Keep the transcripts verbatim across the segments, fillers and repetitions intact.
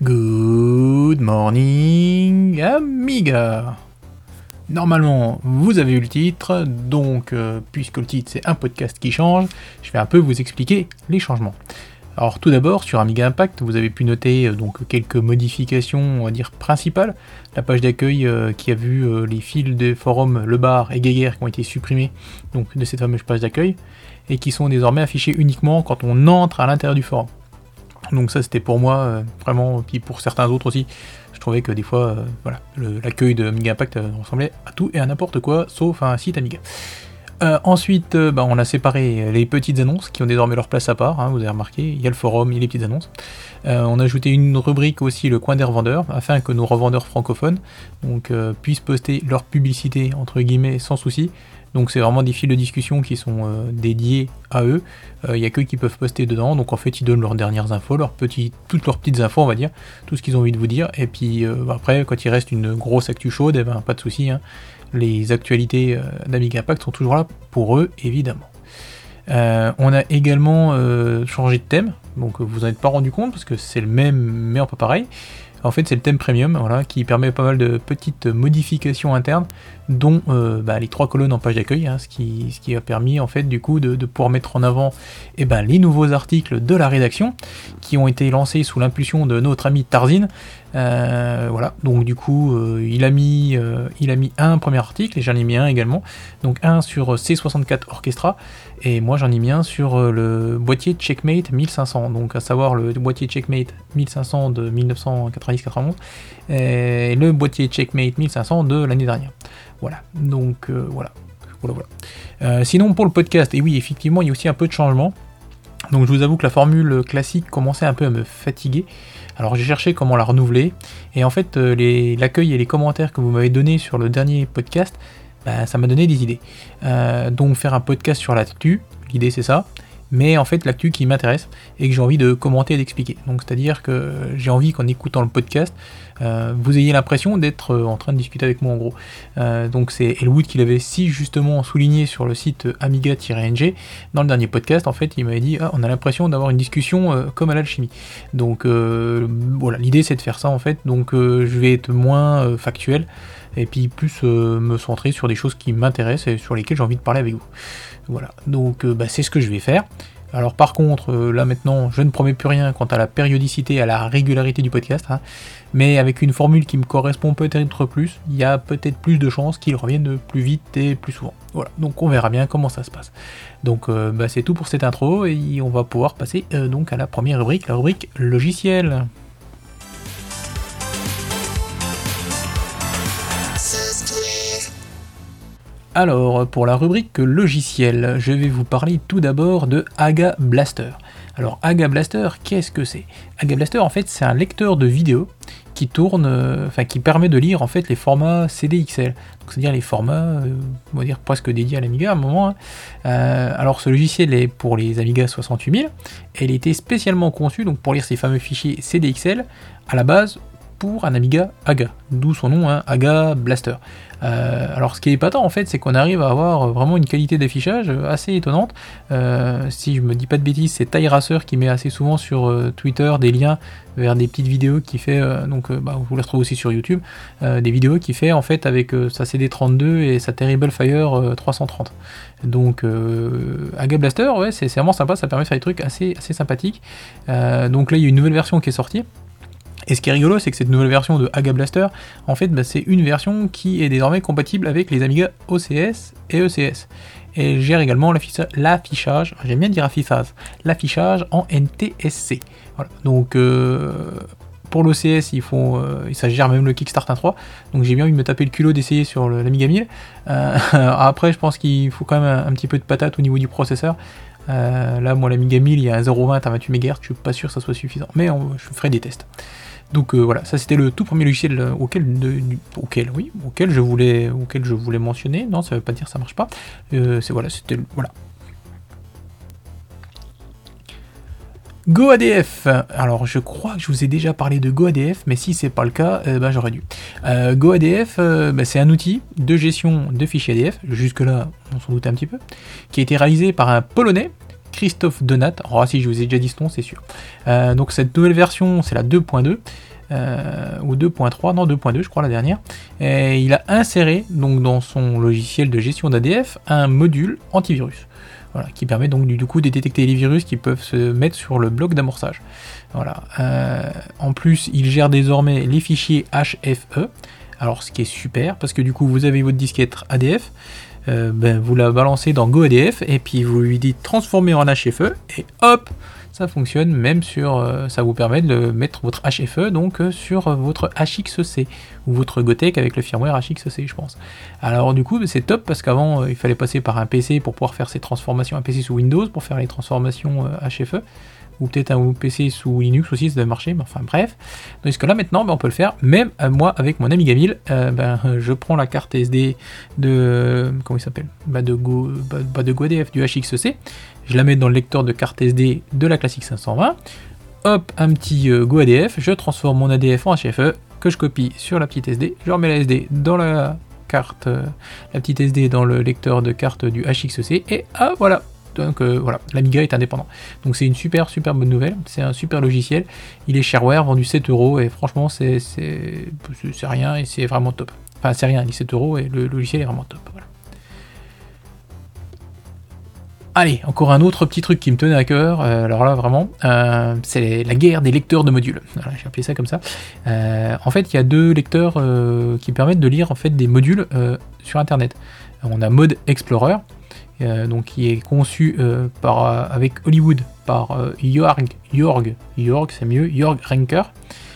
Good morning, Amiga. Normalement, vous avez eu le titre, donc euh, puisque le titre c'est un podcast qui change, je vais un peu vous expliquer les changements. Alors tout d'abord, sur Amiga Impact, vous avez pu noter euh, donc quelques modifications, on va dire principales. La page d'accueil euh, qui a vu euh, les fils des forums Le Bar et Guéguerre qui ont été supprimés donc, de cette fameuse page d'accueil, et qui sont désormais affichés uniquement quand on entre à l'intérieur du forum. Donc ça c'était pour moi euh, vraiment, puis pour certains autres aussi, je trouvais que des fois, euh, voilà, le, l'accueil de Amiga Impact euh, ressemblait à tout et à n'importe quoi, sauf à un site Amiga. Euh, ensuite, euh, bah, on a séparé les petites annonces qui ont désormais leur place à part, hein, vous avez remarqué, il y a le forum, il y a les petites annonces. Euh, on a ajouté une rubrique aussi, le coin des revendeurs, afin que nos revendeurs francophones donc, euh, puissent poster leur publicité, entre guillemets, sans souci. Donc c'est vraiment des fils de discussion qui sont euh, dédiés à eux, il euh, n'y a qu'eux qui peuvent poster dedans, donc en fait ils donnent leurs dernières infos, leurs petits, toutes leurs petites infos on va dire, tout ce qu'ils ont envie de vous dire, et puis euh, après quand il reste une grosse actu chaude, eh ben, pas de souci, hein, les actualités euh, d'Amiga Impact sont toujours là pour eux évidemment. Euh, on a également euh, changé de thème, donc vous n'en êtes pas rendu compte parce que c'est le même mais un peu pareil. En fait, c'est le thème premium, voilà, qui permet pas mal de petites modifications internes, dont euh, bah, les trois colonnes en page d'accueil, hein, ce, qui, ce qui a permis en fait du coup de, de pouvoir mettre en avant eh ben, les nouveaux articles de la rédaction qui ont été lancés sous l'impulsion de notre ami Tarzine. Euh, voilà, donc du coup, euh, il a mis, euh, il a mis un premier article et j'en ai mis un également, donc un sur C soixante-quatre Orchestra. Et moi j'en ai mis un sur euh, le boîtier Checkmate mille cinq cents, donc à savoir le boîtier Checkmate mille cinq cents de dix-neuf cent quatre-vingt-dix quatre-vingt-onze et le boîtier Checkmate mille cinq cents de l'année dernière. Voilà, donc euh, voilà. voilà, voilà. Euh, sinon pour le podcast, et oui effectivement il y a aussi un peu de changement. Donc je vous avoue que la formule classique commençait un peu à me fatiguer. Alors j'ai cherché comment la renouveler, et en fait euh, les, l'accueil et les commentaires que vous m'avez donnés sur le dernier podcast, bah, ça m'a donné des idées. Euh, donc faire un podcast sur l'actu, l'idée c'est ça, mais en fait l'actu qui m'intéresse et que j'ai envie de commenter et d'expliquer. Donc c'est-à-dire que j'ai envie qu'en écoutant le podcast, euh, vous ayez l'impression d'être en train de discuter avec moi en gros. Euh, donc c'est Elwood qui l'avait si justement souligné sur le site amiga-N G. Dans le dernier podcast, en fait, il m'avait dit ah, on a l'impression d'avoir une discussion euh, comme à l'alchimie. Donc euh, voilà, l'idée c'est de faire ça en fait. Donc euh, je vais être moins euh, factuel et puis plus euh, me centrer sur des choses qui m'intéressent et sur lesquelles j'ai envie de parler avec vous. Voilà, donc euh, bah, c'est ce que je vais faire. Alors par contre, euh, là maintenant, je ne promets plus rien quant à la périodicité, à la régularité du podcast, hein, mais avec une formule qui me correspond peut-être plus, il y a peut-être plus de chances qu'il revienne plus vite et plus souvent. Voilà, donc on verra bien comment ça se passe. Donc euh, bah, c'est tout pour cette intro, et on va pouvoir passer euh, donc à la première rubrique, la rubrique logiciel. Alors, pour la rubrique logiciel, je vais vous parler tout d'abord de Aga Blaster. Alors, Aga Blaster, qu'est-ce que c'est ? Aga Blaster, en fait, c'est un lecteur de vidéo qui tourne, euh, enfin, qui permet de lire en fait les formats C D X L. Donc, c'est-à-dire les formats, euh, on va dire presque dédiés à l'Amiga à un moment. Hein. Euh, alors, ce logiciel est pour les Amiga soixante-huit mille, et il était spécialement conçu donc pour lire ces fameux fichiers C D X L à la base pour un Amiga Aga, d'où son nom, hein, Aga Blaster. Euh, alors ce qui est épatant en fait, c'est qu'on arrive à avoir vraiment une qualité d'affichage assez étonnante. Euh, si je me dis pas de bêtises, c'est TyRacer qui met assez souvent sur euh, Twitter des liens vers des petites vidéos qui fait, euh, donc euh, bah, vous les retrouvez aussi sur YouTube, euh, des vidéos qui fait en fait avec euh, sa C D trente-deux et sa Terrible Fire euh, trois cent trente. Donc euh, Aga Blaster, ouais, c'est, c'est vraiment sympa, ça permet de faire des trucs assez, assez sympathiques. Euh, donc là il y a une nouvelle version qui est sortie. Et ce qui est rigolo, c'est que cette nouvelle version de Aga Blaster, en fait, bah, c'est une version qui est désormais compatible avec les Amiga O C S et E C S. Et elle gère également l'affichage, j'aime bien dire affichage, l'affichage en N T S C. Voilà. Donc, euh, pour l'O C S, il faut, euh, ça gère même le Kickstart un point trois, donc j'ai bien envie de me taper le culot d'essayer sur le, l'Amiga mille. Euh, après, je pense qu'il faut quand même un, un petit peu de patate au niveau du processeur. Euh, là, moi, l'Amiga mille, il y a un zéro vingt à vingt-huit mégahertz, je suis pas sûr que ça soit suffisant, mais on, je ferai des tests. Donc euh, voilà, ça c'était le tout premier logiciel auquel, de, auquel, oui, auquel je voulais, auquel je voulais mentionner. Non, ça veut pas dire que ça marche pas. Euh, c'est voilà, c'était voilà. GoADF. Alors je crois que je vous ai déjà parlé de GoADF, mais si c'est pas le cas, euh, ben, j'aurais dû. Euh, GoADF, euh, ben, c'est un outil de gestion de fichiers A D F. Jusque là, on s'en doutait un petit peu, qui a été réalisé par un Polonais. Christophe Donat, alors si je vous ai déjà dit ce nom, c'est sûr. Euh, donc cette nouvelle version, c'est la deux point deux. euh, ou deux point trois, non deux point deux je crois la dernière, et il a inséré donc dans son logiciel de gestion d'A D F un module antivirus. Voilà, qui permet donc du coup de détecter les virus qui peuvent se mettre sur le bloc d'amorçage. Voilà. Euh, en plus, il gère désormais les fichiers H F E. Alors, ce qui est super, parce que du coup, vous avez votre disquette A D F, euh, ben, vous la balancez dans GoADF, et puis vous lui dites transformer en H F E, et hop, ça fonctionne même sur, euh, ça vous permet de mettre votre H F E donc euh, sur euh, votre H X C ou votre Gotek avec le firmware H X C, je pense. Alors du coup c'est top parce qu'avant euh, il fallait passer par un P C pour pouvoir faire ces transformations, un P C sous Windows pour faire les transformations euh, H F E, ou peut-être un P C sous Linux aussi ça devait marcher, mais enfin bref. Tandis que là maintenant ben, on peut le faire, même euh, moi avec mon Amiga mille, euh, ben, je prends la carte S D de, euh, comment il s'appelle, bah, de Go, bah, bah, de GoADF du H X C. Je la mets dans le lecteur de carte S D de la classique cinq cent vingt, hop, un petit euh, GoADF, je transforme mon A D F en H F E, que je copie sur la petite S D, je remets la S D dans la carte, euh, la petite S D dans le lecteur de carte du H X C, et ah voilà, donc euh, voilà, l'Amiga est indépendant. Donc c'est une super super bonne nouvelle, c'est un super logiciel, il est shareware, vendu sept euros, et franchement c'est, c'est, c'est rien, et c'est vraiment top. Enfin c'est rien, il est sept euros, et le logiciel est vraiment top, voilà. Allez, encore un autre petit truc qui me tenait à cœur, euh, alors là vraiment, euh, c'est la guerre des lecteurs de modules. Voilà, j'ai appelé ça comme ça. Euh, en fait, il y a deux lecteurs euh, qui permettent de lire en fait des modules euh, sur Internet. On a Mode Explorer, euh, donc qui est conçu euh, par euh, avec Hollywood par euh, Jorg, Jorg, Jorg, c'est mieux, Jorg Renker.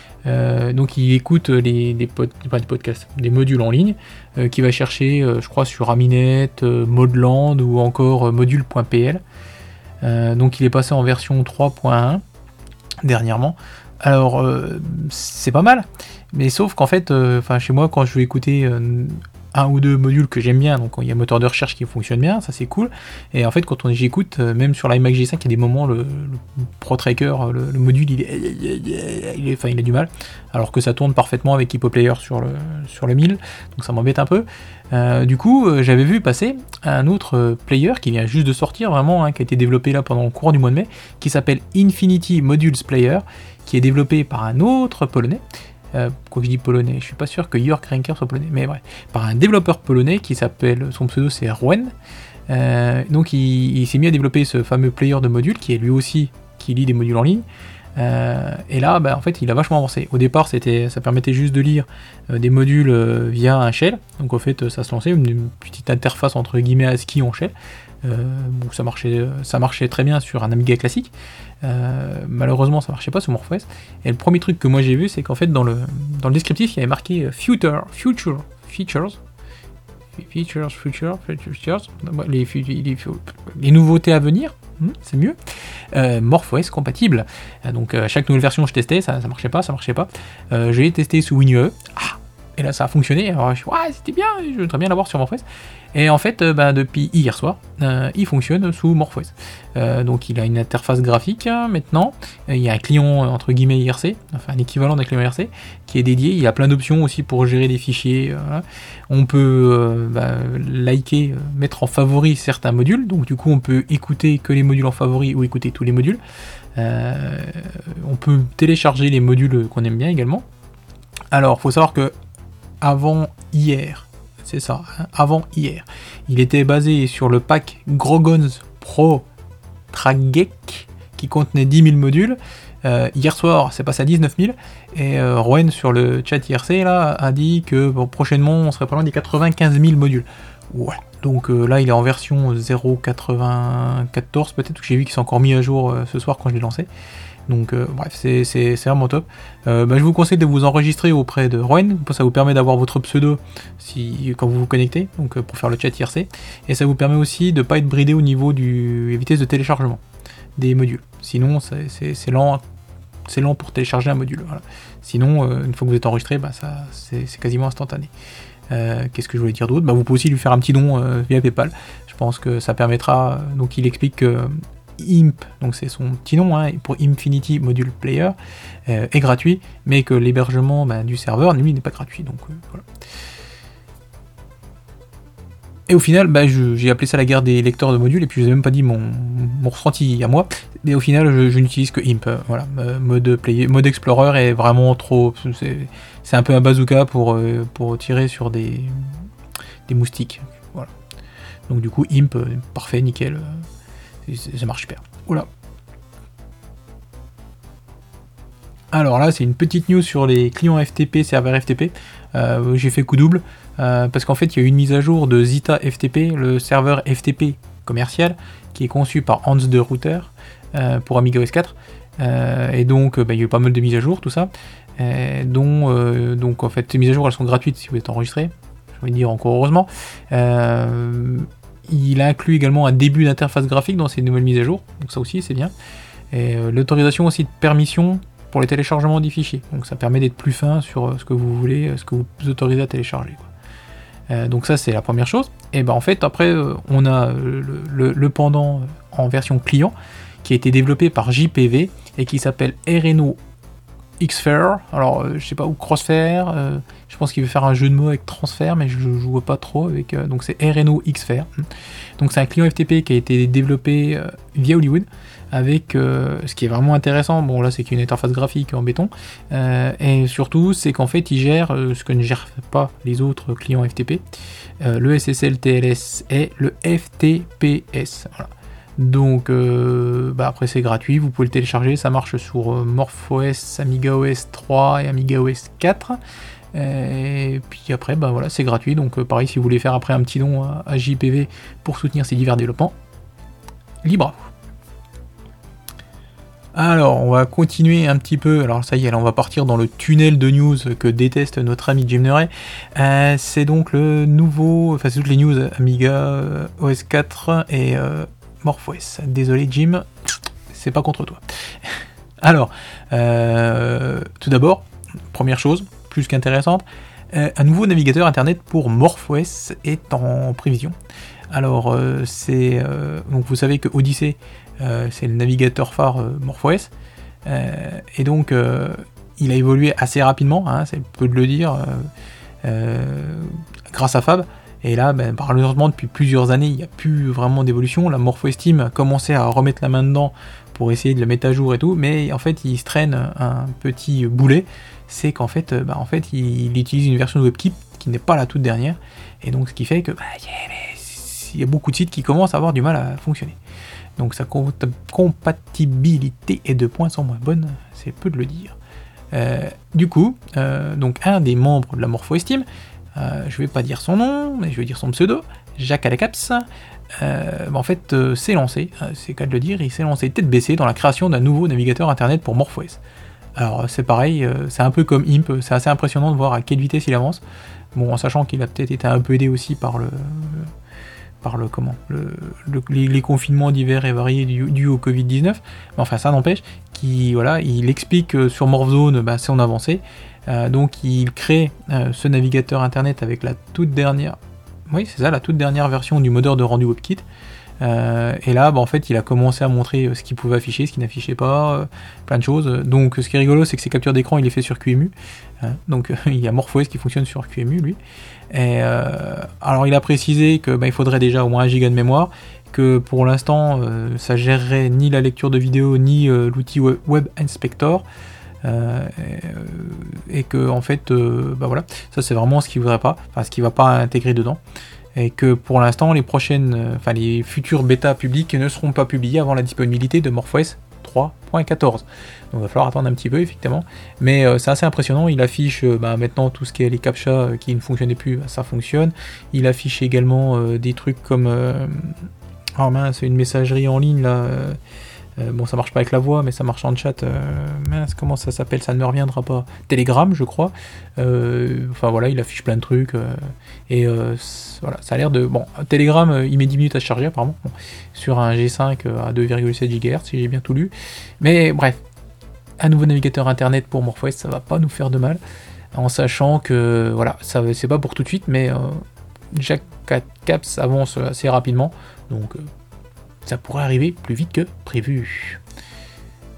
Euh, donc il écoute les, les, pod, pas des podcasts, des modules en ligne, euh, qui va chercher, euh, je crois, sur Aminet, euh, Modeland ou encore euh, module point p l. Euh, donc il est passé en version trois point un dernièrement. Alors euh, c'est pas mal, mais sauf qu'en fait, euh, chez moi, quand je veux écouter euh, un ou deux modules que j'aime bien, donc il y a un moteur de recherche qui fonctionne bien, ça c'est cool, et en fait quand on j'écoute, euh, même sur l'iMac G cinq, il y a des moments, le, le ProTracker, le, le module, il est, il est, enfin il a du mal, alors que ça tourne parfaitement avec HippoPlayer sur le, sur le mille, donc ça m'embête un peu. Euh, du coup, euh, j'avais vu passer un autre euh, player qui vient juste de sortir, vraiment, hein, qui a été développé là pendant le courant du mois de mai, qui s'appelle Infinity Modules Player, qui est développé par un autre polonais. Euh, quand je dis polonais, je suis pas sûr que Jorg Renker soit polonais, mais bref, par un développeur polonais qui s'appelle, son pseudo c'est Rouen. Euh, donc il, il s'est mis à développer ce fameux player de modules qui est lui aussi qui lit des modules en ligne. Euh, et là, bah, en fait, il a vachement avancé. Au départ, c'était, ça permettait juste de lire euh, des modules euh, via un shell. Donc au fait, ça se lançait une, une petite interface entre guillemets ASCII en shell. Euh, bon, ça marchait, ça marchait très bien sur un Amiga classique. Euh, malheureusement, ça marchait pas sur MorphOS. Et le premier truc que moi j'ai vu, c'est qu'en fait, dans le, dans le descriptif, il y avait marqué Future, Future, Features. Features, Future, Features, les, les, les nouveautés à venir, c'est mieux. Euh, MorphOS compatible. Euh, donc, à chaque nouvelle version, je testais, ça, ça marchait pas, ça marchait pas. Euh, j'ai testé sous WinUE. Ah, et là, ça a fonctionné. Alors, je suis, ouais, c'était bien, je voudrais bien l'avoir sur MorphOS. Et en fait, euh, bah, depuis hier soir, euh, il fonctionne sous MorphOS. Euh, donc, il a une interface graphique hein, maintenant. Il y a un client entre guillemets I R C, enfin un équivalent d'un client I R C, qui est dédié. Il y a plein d'options aussi pour gérer des fichiers. Euh, on peut euh, bah, liker, euh, mettre en favori certains modules. Donc, du coup, on peut écouter que les modules en favori ou écouter tous les modules. Euh, on peut télécharger les modules qu'on aime bien également. Alors, il faut savoir que avant hier, c'est ça, hein, avant hier, il était basé sur le pack Grogons Pro Trageek qui contenait dix mille modules. Euh, hier soir, c'est passé à dix-neuf mille et euh, Rouen sur le chat I R C là, a dit que bon, prochainement on serait pas loin des quatre-vingt-quinze mille modules. Voilà. Donc euh, là, il est en version zéro point quatre-vingt-quatorze peut-être, que j'ai vu qu'il s'est encore mis à jour euh, ce soir quand je l'ai lancé. Donc euh, bref, c'est, c'est, c'est vraiment top. Euh, bah, je vous conseille de vous enregistrer auprès de Rouen, ça vous permet d'avoir votre pseudo si, quand vous vous connectez, donc euh, pour faire le chat I R C, et ça vous permet aussi de ne pas être bridé au niveau du vitesse de téléchargement des modules. Sinon, c'est, c'est, c'est lent, c'est lent pour télécharger un module. Voilà. Sinon, euh, une fois que vous êtes enregistré, bah, ça, c'est, c'est quasiment instantané. Euh, qu'est-ce que je voulais dire d'autre bah, vous pouvez aussi lui faire un petit don euh, via PayPal. Je pense que ça permettra. Donc, il explique que Imp, donc c'est son petit nom hein, pour Infinity Module Player, euh, est gratuit, mais que l'hébergement bah, du serveur, lui, n'est pas gratuit. Donc euh, voilà. Et au final, bah, je, j'ai appelé ça la guerre des lecteurs de modules, et puis je vous ai même pas dit mon, mon ressenti à moi. Mais au final, je, je n'utilise que Imp. Euh, voilà, euh, mode player, mode Explorer est vraiment trop. C'est, c'est un peu un bazooka pour, euh, pour tirer sur des, des moustiques. Voilà. Donc du coup, Imp, euh, parfait, nickel. Euh, ça marche super. Oula. Alors là, c'est une petite news sur les clients F T P, serveurs F T P. Euh, j'ai fait coup double. Euh, parce qu'en fait, il y a eu une mise à jour de Zeta F T P, le serveur F T P commercial, qui est conçu par Hans de Router euh, pour Amiga O S quatre. Euh, et donc, bah, il y a eu pas mal de mises à jour, tout ça. Euh, dont, euh, donc, en fait, ces mises à jour, elles sont gratuites si vous êtes enregistré. Je vais dire encore heureusement. Euh, il inclut également un début d'interface graphique dans ces nouvelles mises à jour. Donc, ça aussi, c'est bien. Et euh, l'autorisation aussi de permission pour les téléchargements des fichiers. Donc, ça permet d'être plus fin sur ce que vous voulez, ce que vous autorisez à télécharger, quoi. Euh, donc ça c'est la première chose. Et ben en fait après euh, on a le, le, le pendant en version client qui a été développé par J P V et qui s'appelle Reno Xfer. Alors euh, je sais pas où Crossfair. Euh, je pense qu'il veut faire un jeu de mots avec transfert, mais je, je vois pas trop avec. Euh, donc c'est Reno Xfer. Donc c'est un client F T P qui a été développé euh, via Hollywood. Avec euh, ce qui est vraiment intéressant, bon là c'est qu'une interface graphique en béton, euh, et surtout c'est qu'en fait il gère euh, ce que ne gèrent pas les autres clients F T P, euh, le S S L T L S et le F T P S. Voilà. Donc euh, bah après c'est gratuit, vous pouvez le télécharger, ça marche sur euh, MorphOS, Amiga O S trois et Amiga O S quatre. Et puis après bah voilà c'est gratuit, donc euh, pareil si vous voulez faire après un petit don à, à J P V pour soutenir ces divers développements, libre à vous. Alors, on va continuer un petit peu. Alors, ça y est, là, on va partir dans le tunnel de news que déteste notre ami Jim Murray. Euh, c'est donc le nouveau. Enfin, c'est toutes les news Amiga euh, O S quatre et euh, MorphOS. Désolé, Jim, c'est pas contre toi. Alors, euh, tout d'abord, première chose, plus qu'intéressante, euh, un nouveau navigateur internet pour MorphOS est en prévision. Alors, euh, c'est. Euh, donc, vous savez que Odyssey. Euh, c'est le navigateur phare euh, MorphOS, euh, et donc euh, il a évolué assez rapidement, hein, c'est peu de le dire, euh, euh, grâce à Fab, et là ben, malheureusement depuis plusieurs années il n'y a plus vraiment d'évolution. La MorphOS Team a commencé à remettre la main dedans pour essayer de le mettre à jour et tout, mais en fait il se traîne un petit boulet, c'est qu'en fait, ben, en fait il, il utilise une version de WebKit qui n'est pas la toute dernière, et donc ce qui fait que bah, il y a beaucoup de sites qui commencent à avoir du mal à fonctionner. Donc sa compatibilité et de points sont moins bonnes, c'est peu de le dire. Euh, du coup, euh, donc un des membres de la MorphOS Team, euh, je vais pas dire son nom, mais je vais dire son pseudo, Jacques Alacaps, euh, bah en fait euh, s'est lancé, c'est qu'à de le dire, il s'est lancé tête baissée dans la création d'un nouveau navigateur internet pour MorphOS. Alors c'est pareil, euh, c'est un peu comme Imp, c'est assez impressionnant de voir à quelle vitesse il avance, bon en sachant qu'il a peut-être été un peu aidé aussi par le... le par le comment le, le, les, les confinements divers et variés dus du au covid dix-neuf, mais enfin ça n'empêche qu'il voilà, il explique que sur Morphzone bah, c'est en avancée, euh, donc il crée euh, ce navigateur internet avec la toute dernière oui c'est ça la toute dernière version du modeur de rendu WebKit, euh, et là bah, en fait il a commencé à montrer ce qu'il pouvait afficher, ce qu'il n'affichait pas, euh, plein de choses. Donc ce qui est rigolo c'est que ses captures d'écran il les fait sur Q E M U, hein, donc il y a MorphOS qui fonctionne sur Q E M U lui. Et euh, alors il a précisé que bah, il faudrait déjà au moins un giga de mémoire, que pour l'instant euh, ça gérerait ni la lecture de vidéo ni euh, l'outil Web Inspector, euh, et, et que en fait euh, bah voilà, ça c'est vraiment ce qu'il voudrait pas, enfin ce qu'il va pas intégrer dedans, et que pour l'instant les prochaines, enfin les futures bêtas publiques ne seront pas publiées avant la disponibilité de MorphOS trois point quatorze. Donc il va falloir attendre un petit peu effectivement, mais euh, c'est assez impressionnant. Il affiche euh, bah, maintenant tout ce qui est les captcha euh, qui ne fonctionnaient plus, bah, ça fonctionne. Il affiche également euh, des trucs comme euh... oh mince, une messagerie en ligne là, euh... Euh, bon ça marche pas avec la voix mais ça marche en chat, euh... mince comment ça s'appelle, ça ne me reviendra pas, Telegram je crois, euh... enfin voilà il affiche plein de trucs, euh... et euh, voilà ça a l'air de, bon Telegram euh, il met dix minutes à charger apparemment, bon, sur un G cinq euh, à deux virgule sept gigahertz si j'ai bien tout lu, mais bref, un nouveau navigateur internet pour MorphOS ça va pas nous faire de mal, en sachant que voilà ça c'est pas pour tout de suite, mais euh, Jacques Alacaps avance assez rapidement, donc euh, ça pourrait arriver plus vite que prévu.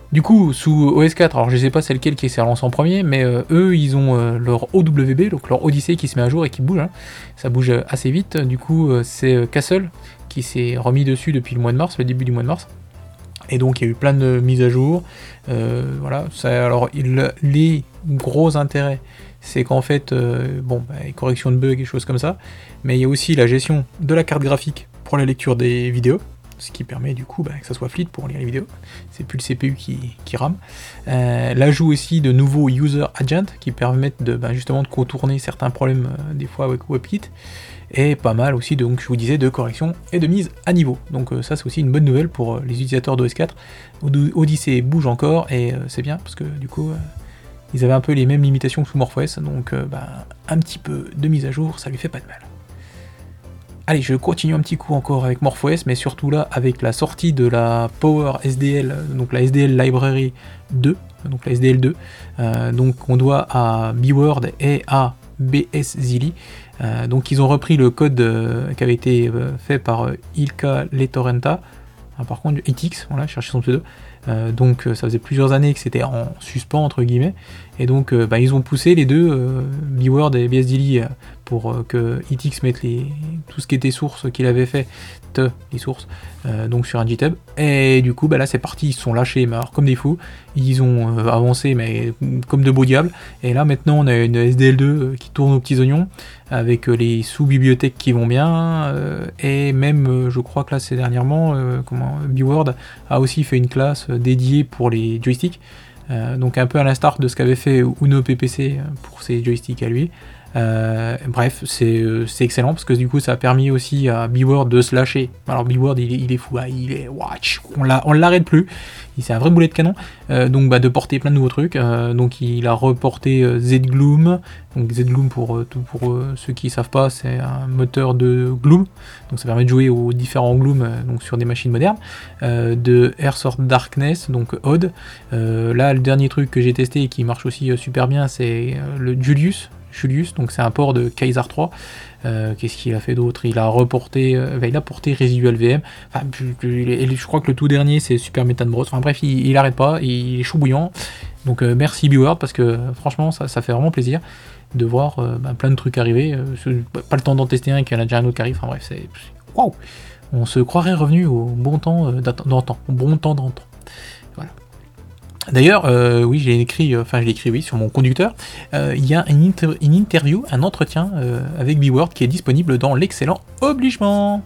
Du coup, sous O S quatre, alors je sais pas c'est lequel qui s'est relancé en premier, mais euh, eux, ils ont euh, leur O W B, donc leur Odyssey qui se met à jour et qui bouge. Hein. Ça bouge assez vite. Du coup, euh, c'est euh, Castle qui s'est remis dessus depuis le mois de mars, le début du mois de mars. Et donc, il y a eu plein de mises à jour. Euh, voilà. Ça, alors, il, les gros intérêts, c'est qu'en fait, euh, bon, bah, correction de bugs et choses comme ça, mais il y a aussi la gestion de la carte graphique pour la lecture des vidéos, ce qui permet du coup bah, que ça soit fluide pour lire les vidéos, c'est plus le C P U qui, qui rame. Euh, L'ajout aussi de nouveaux user agents qui permettent de, bah, justement de contourner certains problèmes euh, des fois avec WebKit, et pas mal aussi, donc je vous disais, de correction et de mise à niveau. Donc euh, ça c'est aussi une bonne nouvelle pour euh, les utilisateurs d'O S quatre. Odyssey bouge encore, et euh, c'est bien, parce que du coup, euh, ils avaient un peu les mêmes limitations que sous MorphOS, donc euh, bah, un petit peu de mise à jour, ça lui fait pas de mal. Allez, je continue un petit coup encore avec MorphOS, mais surtout là avec la sortie de la Power S D L, donc la S D L Library deux, donc la S D L deux, euh, donc on doit à B-Word et à BSZilly. Euh, donc ils ont repris le code euh, qui avait été euh, fait par euh, Ilkka Letorenta, ah, par contre I T X, voilà, je cherchais son pseudo. Euh, donc euh, ça faisait plusieurs années que c'était en suspens entre guillemets, et donc euh, bah, ils ont poussé les deux, euh, B-Word et BSDLI, euh, pour euh, que I T X mette les, tout ce qui était source qu'il avait fait, te, les sources, euh, donc sur un GitHub, et du coup bah, là c'est parti, ils se sont lâchés mais alors, comme des fous, ils ont euh, avancé mais comme de beaux diables, et là maintenant on a une S D L deux euh, qui tourne aux petits oignons, avec euh, les sous-bibliothèques qui vont bien, euh, et même euh, je crois que là c'est dernièrement, euh, comment, B-Word a aussi fait une classe dédié pour les joysticks, euh, donc un peu à l'instar de ce qu'avait fait Uno P P C pour ses joysticks à lui. Euh, bref, c'est excellent parce que du coup ça a permis aussi à B-Word de se lâcher. Alors B-Word il, il est fou, hein, il est watch, on l'arrête plus, c'est un vrai boulet de canon, euh, donc bah, de porter plein de nouveaux trucs. Euh, donc il a reporté euh, Z-Gloom, donc Z-Gloom pour, euh, pour euh, ceux qui savent pas, c'est un moteur de Gloom, donc ça permet de jouer aux différents Gloom, euh, donc sur des machines modernes, euh, de Hearts of Darkness, donc Odd. Euh, là le dernier truc que j'ai testé et qui marche aussi euh, super bien, c'est euh, le Julius. Julius, donc c'est un port de Kaiser trois. Euh, Qu'est-ce qu'il a fait d'autre? Il a reporté, euh, il a porté Residual V M. Enfin, je, je crois que le tout dernier c'est Super Metan Bros. Enfin bref, il, il arrête pas, il est chaud bouillant. Donc euh, merci B-Word parce que franchement ça, ça fait vraiment plaisir de voir euh, bah, plein de trucs arriver. Euh, pas le temps d'en tester un, qu'il y en a déjà un autre qui arrive. Enfin bref, c'est waouh. On se croirait revenu au bon temps euh, d'antan, au bon temps d'antan. Voilà. D'ailleurs, euh, oui, j'ai écrit, enfin euh, je l'ai écrit, oui, sur mon conducteur, euh, il y a une, inter une interview, un entretien euh, avec B-Word qui est disponible dans l'excellent Obligement.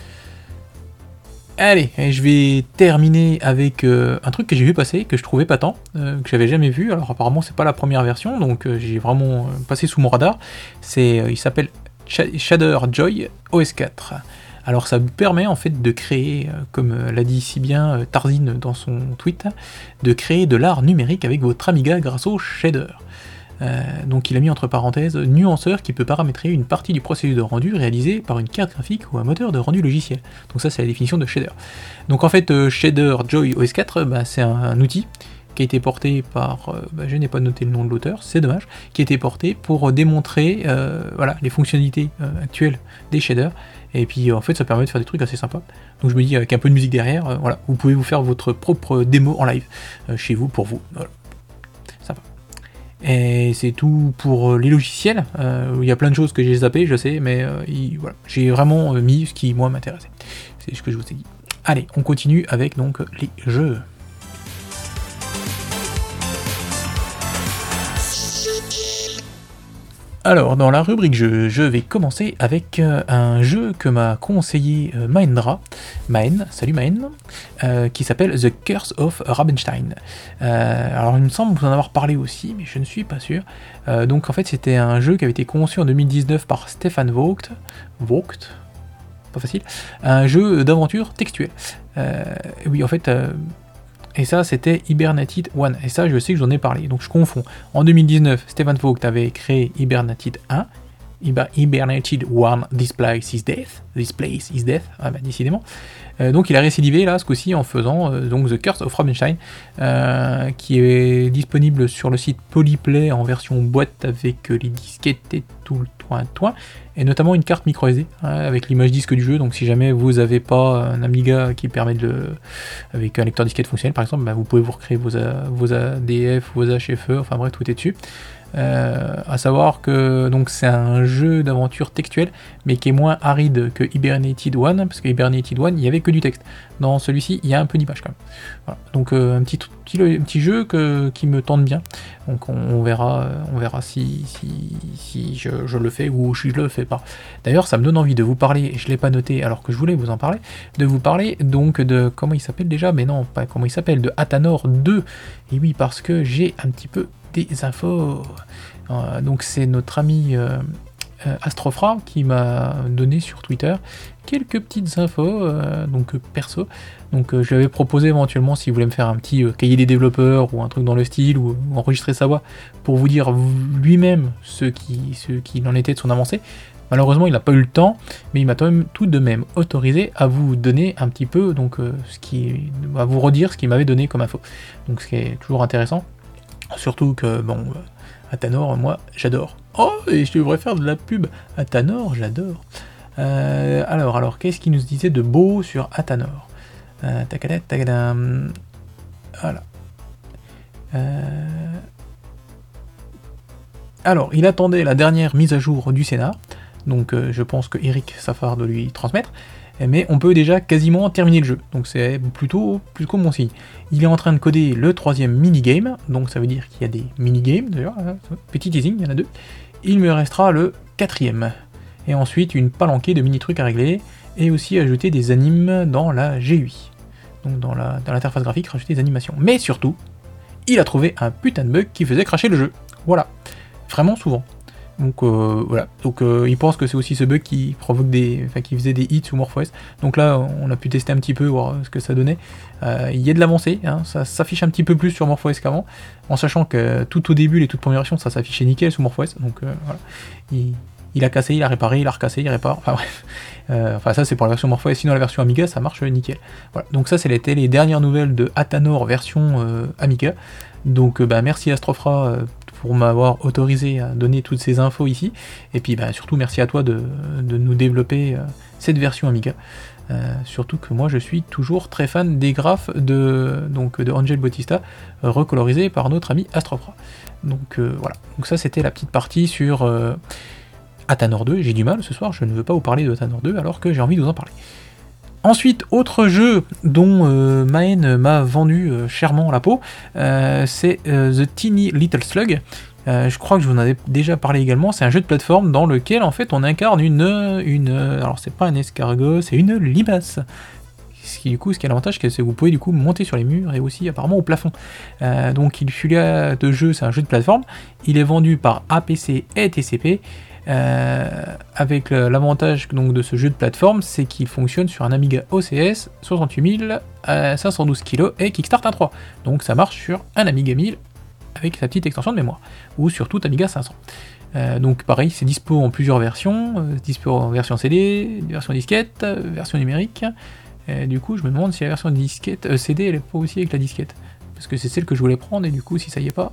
Allez, et je vais terminer avec euh, un truc que j'ai vu passer, que je trouvais pas tant, euh, que j'avais jamais vu. Alors apparemment c'est pas la première version, donc euh, j'ai vraiment euh, passé sous mon radar. C'est, euh, il s'appelle Shader Joy O S quatre. Alors ça vous permet en fait de créer, comme l'a dit si bien Tarzine dans son tweet, de créer de l'art numérique avec votre Amiga grâce au shader. Euh, donc il a mis entre parenthèses nuanceur qui peut paramétrer une partie du processus de rendu réalisé par une carte graphique ou un moteur de rendu logiciel. Donc ça c'est la définition de shader. Donc en fait euh, Shader Joy O S quatre, bah, c'est un, un outil qui a été porté par, euh, bah, je n'ai pas noté le nom de l'auteur, c'est dommage, qui a été porté pour démontrer euh, voilà, les fonctionnalités euh, actuelles des shaders. Et puis en fait ça permet de faire des trucs assez sympas. Donc je me dis avec un peu de musique derrière, euh, voilà, vous pouvez vous faire votre propre démo en live euh, chez vous pour vous. Voilà. Sympa. Et c'est tout pour les logiciels. Euh, il y a plein de choses que j'ai zappé, je sais, mais euh, il, voilà, j'ai vraiment mis ce qui moi m'intéressait. C'est ce que je vous ai dit. Allez, on continue avec donc les jeux. Alors, dans la rubrique jeu, je vais commencer avec euh, un jeu que m'a conseillé euh, Mahendra, Mahen, salut Mahen, euh, qui s'appelle The Curse of Rabenstein. Euh, alors, il me semble vous en avoir parlé aussi, mais je ne suis pas sûr. Euh, donc, en fait, c'était un jeu qui avait été conçu en deux mille dix-neuf par Stefan Vogt, Vogt, pas facile, un jeu d'aventure textuelle. Euh, oui, en fait... Euh, Et ça, c'était Hibernated un. Et ça, je sais que j'en ai parlé. Donc, je confonds. En deux mille dix-neuf, Stefan Vogt avait créé Hibernated un. Hibernated un, This Place is Death. This Place is Death. Ah bah, décidément. Euh, donc il a récidivé là ce coup-ci en faisant euh, donc The Curse of Rabenstein, euh, qui est disponible sur le site Polyplay en version boîte avec euh, les disquettes et tout le toin-toin, et notamment une carte micro S D hein, avec l'image disque du jeu. Donc si jamais vous n'avez pas un Amiga qui permet de le... avec un lecteur disquette fonctionnel par exemple, bah, vous pouvez vous recréer vos, A... vos A D F, vos H F E, enfin bref, tout est dessus. Euh, à savoir que donc c'est un jeu d'aventure textuel, mais qui est moins aride que Hibernated One, parce que Hibernated One, il n'y avait que du texte. Dans celui-ci, il y a un peu d'image quand même. Voilà. Donc euh, un petit, petit, petit jeu que, qui me tente bien. Donc on, on verra, on verra si, si, si je, je le fais ou si je le fais pas. D'ailleurs, ça me donne envie de vous parler, et je l'ai pas noté alors que je voulais vous en parler, de vous parler donc de, comment il s'appelle déjà, mais non, pas comment il s'appelle, de Athanor deux. Et oui, parce que j'ai un petit peu des infos. Euh, donc c'est notre ami euh, euh, Astrofra qui m'a donné sur Twitter quelques petites infos, euh, donc euh, perso. Donc euh, je lui avais proposé éventuellement s'il voulait me faire un petit euh, cahier des développeurs ou un truc dans le style, ou, ou enregistrer sa voix pour vous dire lui-même ce qui, ce qu'il en était de son avancée. Malheureusement, il n'a pas eu le temps, mais il m'a quand même tout de même autorisé à vous donner un petit peu, donc euh, ce qui, à vous redire ce qu'il m'avait donné comme info. Donc ce qui est toujours intéressant. Surtout que, bon, Athanor, moi, j'adore. Oh, et je devrais faire de la pub. Athanor, j'adore. Euh, alors, alors, qu'est-ce qu'il nous disait de beau sur Athanor euh, Tacada, tacada. Voilà. Euh, alors, il attendait la dernière mise à jour du Sénat. Donc, euh, je pense que Eric s'affare de lui transmettre. Mais on peut déjà quasiment terminer le jeu, donc c'est plutôt, plutôt bon signe. Il est en train de coder le troisième minigame, donc ça veut dire qu'il y a des minigames d'ailleurs, petit teasing, il y en a deux. Il me restera le quatrième, et ensuite une palanquée de mini-trucs à régler, et aussi ajouter des animes dans la G U I, donc dans la, dans l'interface graphique, rajouter des animations. Mais surtout, il a trouvé un putain de bug qui faisait cracher le jeu, voilà, vraiment souvent. Donc euh, voilà, donc euh, il pense que c'est aussi ce bug qui provoque des, enfin qui faisait des hits sous MorphOS. Donc là, on a pu tester un petit peu, voir ce que ça donnait. Euh, il y a de l'avancée, hein, ça s'affiche un petit peu plus sur MorphOS qu'avant, en sachant que tout au début, les toutes premières versions, ça s'affichait nickel sous MorphOS. Donc euh, voilà, il, il a cassé, il a réparé, il a recassé, il répare. Enfin bref, euh, enfin ça c'est pour la version MorphOS. Sinon la version Amiga, ça marche nickel. Voilà, donc ça c'était les dernières nouvelles de Athanor version euh, Amiga. Donc euh, bah merci Astrofra euh, pour m'avoir autorisé à donner toutes ces infos ici, et puis bah, surtout merci à toi de, de nous développer euh, cette version Amiga, euh, surtout que moi je suis toujours très fan des graphes de, donc, de Angel Bautista, euh, recolorisés par notre ami Astrofra. Donc euh, voilà, donc ça c'était la petite partie sur euh, Athanor deux. J'ai du mal ce soir, je ne veux pas vous parler de Athanor deux alors que j'ai envie de vous en parler. Ensuite, autre jeu dont euh, Maën m'a vendu euh, chèrement la peau, euh, c'est euh, The Teeny Little Slug. Euh, je crois que je vous en avais déjà parlé également. C'est un jeu de plateforme dans lequel en fait on incarne une, une alors c'est pas un escargot, c'est une limace. Ce qui du coup, ce qui a l'avantage, c'est que vous pouvez du coup monter sur les murs et aussi apparemment au plafond. Euh, donc il celui-là de jeu, c'est un jeu de plateforme. Il est vendu par A P C et T C P. Euh, avec l'avantage donc de ce jeu de plateforme, c'est qu'il fonctionne sur un Amiga O C S soixante-huit mille à cinq cent douze kilos et Kickstart un point trois. Donc ça marche sur un Amiga mille avec sa petite extension de mémoire, ou sur tout Amiga cinq cents. Euh, donc pareil, c'est dispo en plusieurs versions, euh, dispo en version C D, version disquette, euh, version numérique. Et du coup, je me demande si la version disquette, euh, C D, elle est pas aussi avec la disquette. Parce que c'est celle que je voulais prendre, et du coup, si ça y est pas...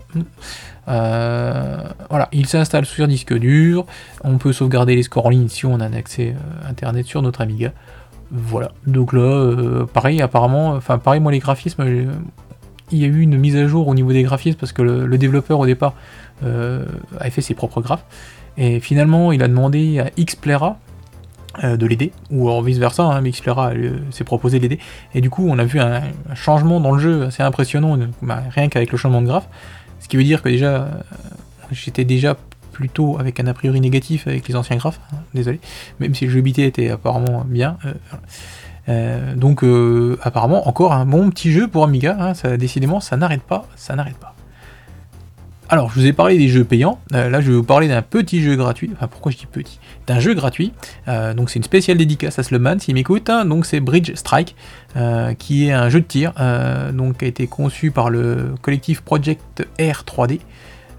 Euh, voilà, il s'installe sur disque dur, on peut sauvegarder les scores en ligne si on a un accès euh, internet sur notre Amiga. Voilà, donc là, euh, pareil, apparemment, enfin pareil, moi les graphismes, euh, il y a eu une mise à jour au niveau des graphismes, parce que le, le développeur au départ euh, avait fait ses propres graphes, et finalement, il a demandé à Xplera, Euh, de l'aider, ou vice versa, hein, mais Xplera euh, s'est proposé de l'aider, et du coup on a vu un, un changement dans le jeu assez impressionnant, bah, rien qu'avec le changement de graphe, ce qui veut dire que déjà euh, j'étais déjà plutôt avec un a priori négatif avec les anciens graphes, hein, désolé, même si le jeu bité était apparemment bien, euh, euh, donc euh, apparemment encore un bon petit jeu pour Amiga, hein, ça, décidément ça n'arrête pas, ça n'arrête pas. Alors, je vous ai parlé des jeux payants, euh, là je vais vous parler d'un petit jeu gratuit, enfin pourquoi je dis petit, d'un jeu gratuit, euh, donc c'est une spéciale dédicace à Slumman s'il m'écoute, hein, donc c'est Bridge Strike, euh, qui est un jeu de tir, euh, donc qui a été conçu par le collectif Project R trois D,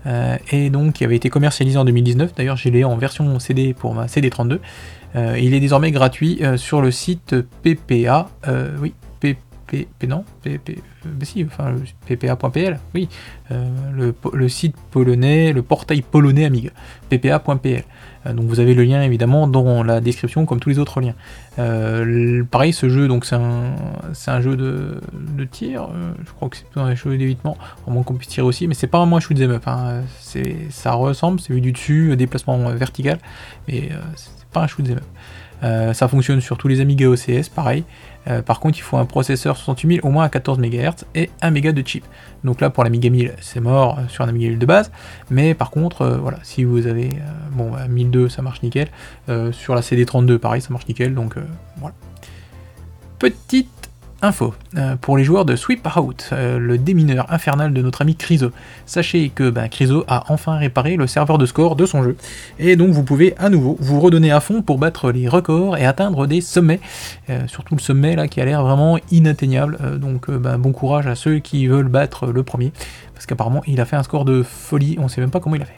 euh, et donc qui avait été commercialisé en deux mille dix-neuf. D'ailleurs, je l'ai en version C D pour ma C D trente-deux. Euh, il est désormais gratuit euh, sur le site P P A. Euh, oui, P P P non, P P, euh, si, enfin P P A point P L. Oui, euh, le, le site polonais, le portail polonais Amiga, P P A point P L. Euh, donc vous avez le lien évidemment dans la description comme tous les autres liens. Euh, pareil, ce jeu, donc c'est un, c'est un jeu de, de tir. Euh, je crois que c'est un jeu d'évitement, au moins qu'on puisse tirer aussi, mais c'est pas un moins shoot 'em up. Hein. C'est, ça ressemble, c'est vu du dessus, déplacement vertical, mais euh, c'est pas un shoot 'em up. Euh, ça fonctionne sur tous les Amiga O C S, pareil. Euh, par contre, il faut un processeur soixante-huit mille au moins à quatorze mégahertz et un méga de chip. Donc là, pour l'Amiga mille, c'est mort euh, sur un Amiga mille de base. Mais par contre, euh, voilà, si vous avez euh, bon, bah, mille deux, ça marche nickel. Euh, sur la C D trente-deux, pareil, ça marche nickel. Donc euh, voilà. Petite info euh, pour les joueurs de Sweep Out, euh, le démineur infernal de notre ami Chryso. Sachez que ben, Chryso a enfin réparé le serveur de score de son jeu, et donc vous pouvez à nouveau vous redonner à fond pour battre les records et atteindre des sommets, euh, surtout le sommet là qui a l'air vraiment inatteignable, euh, donc euh, ben, bon courage à ceux qui veulent battre le premier, parce qu'apparemment il a fait un score de folie, on sait même pas comment il a fait.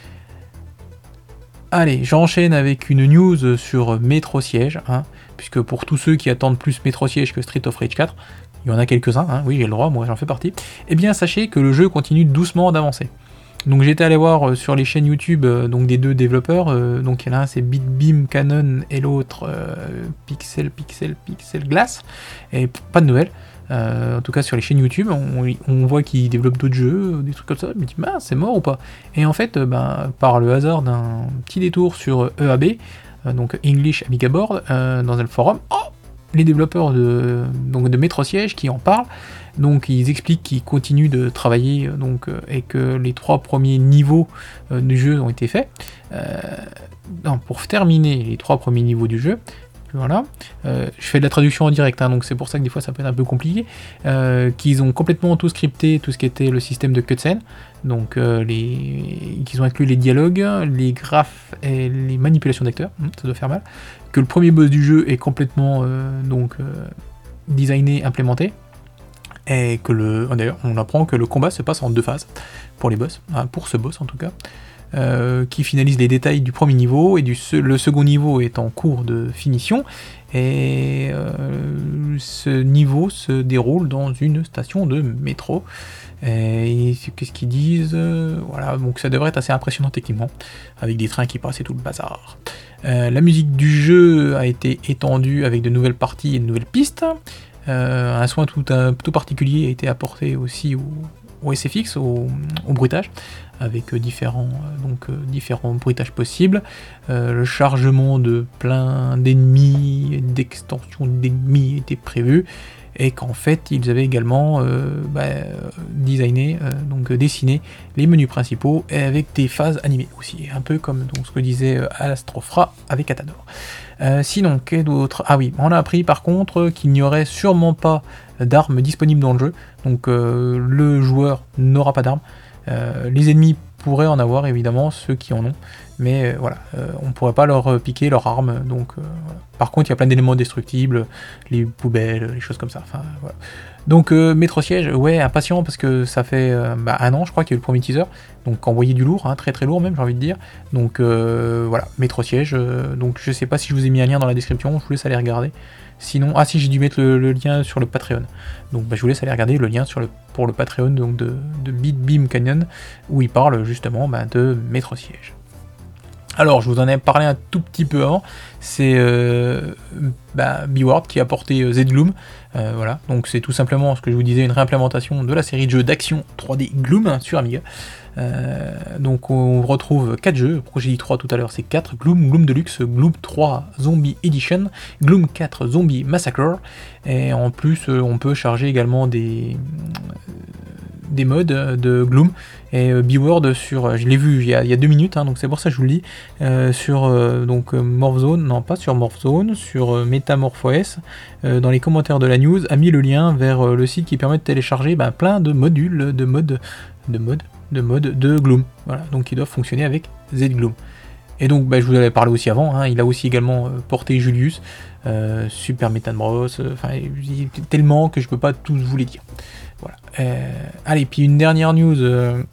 Allez, j'enchaîne avec une news sur Metro Siege, hein, puisque pour tous ceux qui attendent plus Metro Siege que Street of Rage quatre, il y en a quelques-uns, hein, oui j'ai le droit, moi j'en fais partie, eh bien sachez que le jeu continue doucement d'avancer. Donc j'étais allé voir sur les chaînes YouTube euh, donc des deux développeurs, euh, donc il y en a un c'est Bitbeam Canon et l'autre euh, Pixel Pixel Pixel Glass, et pas de nouvelles. Euh, en tout cas sur les chaînes YouTube, on, on voit qu'ils développent d'autres jeux, des trucs comme ça, je me dis, bah, c'est mort ou pas? Et en fait, ben, par le hasard d'un petit détour sur E A B, euh, donc English Amiga Board, euh, dans un forum, oh, les développeurs de, donc de Metro Siege qui en parlent, donc ils expliquent qu'ils continuent de travailler, donc, euh, et que les trois premiers niveaux euh, du jeu ont été faits. Euh, non, pour terminer les trois premiers niveaux du jeu, voilà, euh, je fais de la traduction en direct, hein, donc c'est pour ça que des fois ça peut être un peu compliqué, euh, qu'ils ont complètement tout scripté, tout ce qui était le système de cutscene, donc euh, les... qu'ils ont inclus les dialogues, les graphes et les manipulations d'acteurs, hum, ça doit faire mal, que le premier boss du jeu est complètement euh, donc euh, designé, implémenté, et que le, d'ailleurs on apprend que le combat se passe en deux phases pour les boss, hein, pour ce boss en tout cas. Euh, qui finalise les détails du premier niveau, et du se le second niveau est en cours de finition, et euh, ce niveau se déroule dans une station de métro. Et qu'est-ce qu'ils disent? Voilà, donc ça devrait être assez impressionnant techniquement, avec des trains qui passent et tout le bazar. Euh, la musique du jeu a été étendue avec de nouvelles parties et de nouvelles pistes. Euh, un soin tout, un, tout particulier a été apporté aussi au, au S F X, au, au bruitage, avec différents, donc, différents bruitages possibles. Euh, le chargement de plein d'ennemis, d'extensions d'ennemis était prévu, et qu'en fait ils avaient également euh, bah, designé, euh, donc dessiné les menus principaux, et avec des phases animées aussi, un peu comme donc, ce que disait Alastrofra avec Atador. Euh, sinon, qu'est-ce d'autre? Ah oui, on a appris par contre qu'il n'y aurait sûrement pas d'armes disponibles dans le jeu, donc euh, le joueur n'aura pas d'armes. Euh, les ennemis pourraient en avoir évidemment, ceux qui en ont, mais euh, voilà, euh, on ne pourrait pas leur piquer leur arme, donc euh, voilà. Par contre il y a plein d'éléments destructibles, les poubelles, les choses comme ça, enfin voilà. Donc euh, Metro Siege, ouais, impatient parce que ça fait euh, bah, un an je crois qu'il y a eu le premier teaser, donc envoyé du lourd, hein, très très lourd même j'ai envie de dire, donc euh, voilà, Metro Siege, euh, donc je sais pas si je vous ai mis un lien dans la description, je vous laisse aller regarder. Sinon, ah si, j'ai dû mettre le, le lien sur le Patreon. Donc bah, je vous laisse aller regarder le lien sur le, pour le Patreon donc de, de Bitbeam Canyon, où il parle justement bah, de Metro Siege. Alors, je vous en ai parlé un tout petit peu avant, c'est euh, bah, B-Ward qui a porté euh, Z-Gloom, euh, voilà, donc c'est tout simplement ce que je vous disais, une réimplémentation de la série de jeux d'action trois D Gloom hein, sur Amiga. Euh, donc on retrouve quatre jeux, pourquoi j'ai dit trois tout à l'heure, c'est quatre, Gloom, Gloom Deluxe, Gloom trois Zombie Edition, Gloom quatre Zombie Massacre, et en plus euh, on peut charger également des, euh, des modes de Gloom, et euh, B-Word sur, je l'ai vu il y, a, il y a deux minutes, hein, donc c'est pour ça que je vous le dis, euh, sur euh, donc Morph Zone, non pas sur Morph Zone, sur euh, MetamorphOS, euh, dans les commentaires de la news, a mis le lien vers euh, le site qui permet de télécharger bah, plein de modules, de modes, de modes, de mode de Gloom, voilà, donc ils doivent fonctionner avec Z-Gloom. Et donc bah, je vous en avais parlé aussi avant, hein, il a aussi également euh, porté Julius, euh, Super Metan Bros, enfin euh, tellement que je peux pas tous vous les dire. Voilà. Euh, allez, puis une dernière news, euh,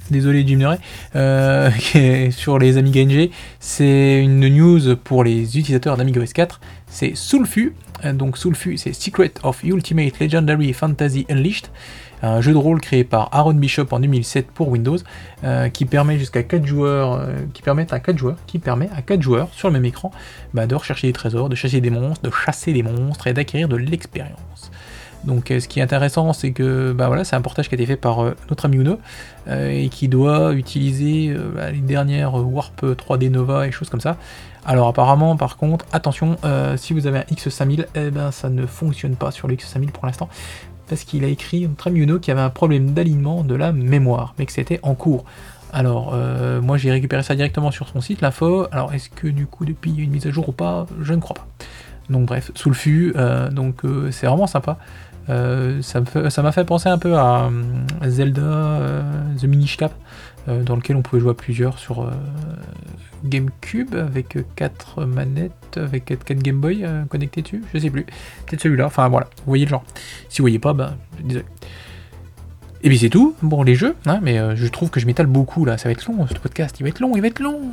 désolé Jim Murray, euh, qui est sur les Amiga N G. C'est une news pour les utilisateurs d'Amiga O S quatre. C'est Soulfu. Donc Soulfu, c'est Secret of Ultimate Legendary Fantasy Unleashed, un jeu de rôle créé par Aaron Bishop en deux mille sept pour Windows, euh, qui permet jusqu'à quatre joueurs, euh, qui permet à quatre joueurs, qui permet à quatre joueurs sur le même écran, bah, de rechercher des trésors, de chasser des monstres, de chasser des monstres et d'acquérir de l'expérience. Donc euh, ce qui est intéressant, c'est que bah, voilà, c'est un portage qui a été fait par euh, notre ami Uno, euh, et qui doit utiliser euh, bah, les dernières Warp trois D Nova et choses comme ça. Alors apparemment, par contre, attention, euh, si vous avez un X cinq mille, eh ben, ça ne fonctionne pas sur le X cinq mille pour l'instant, parce qu'il a écrit, notre ami Uno, qu'il y avait un problème d'alignement de la mémoire, mais que c'était en cours. Alors, euh, moi j'ai récupéré ça directement sur son site, l'info. Alors, est-ce que du coup, depuis, il y a une mise à jour ou pas? Je ne crois pas. Donc bref, Soulfu, euh, donc euh, c'est vraiment sympa. Euh, ça, me fait, ça m'a fait penser un peu à euh, Zelda euh, The Minish Cap, euh, dans lequel on pouvait jouer à plusieurs sur euh, GameCube avec quatre manettes, avec quatre Game Boy euh, connectés dessus, je sais plus, peut-être celui-là, enfin voilà, vous voyez le genre. Si vous voyez pas, ben désolé. Et puis c'est tout pour les jeux, hein, mais euh, je trouve que je m'étale beaucoup là, ça va être long ce podcast, il va être long, il va être long.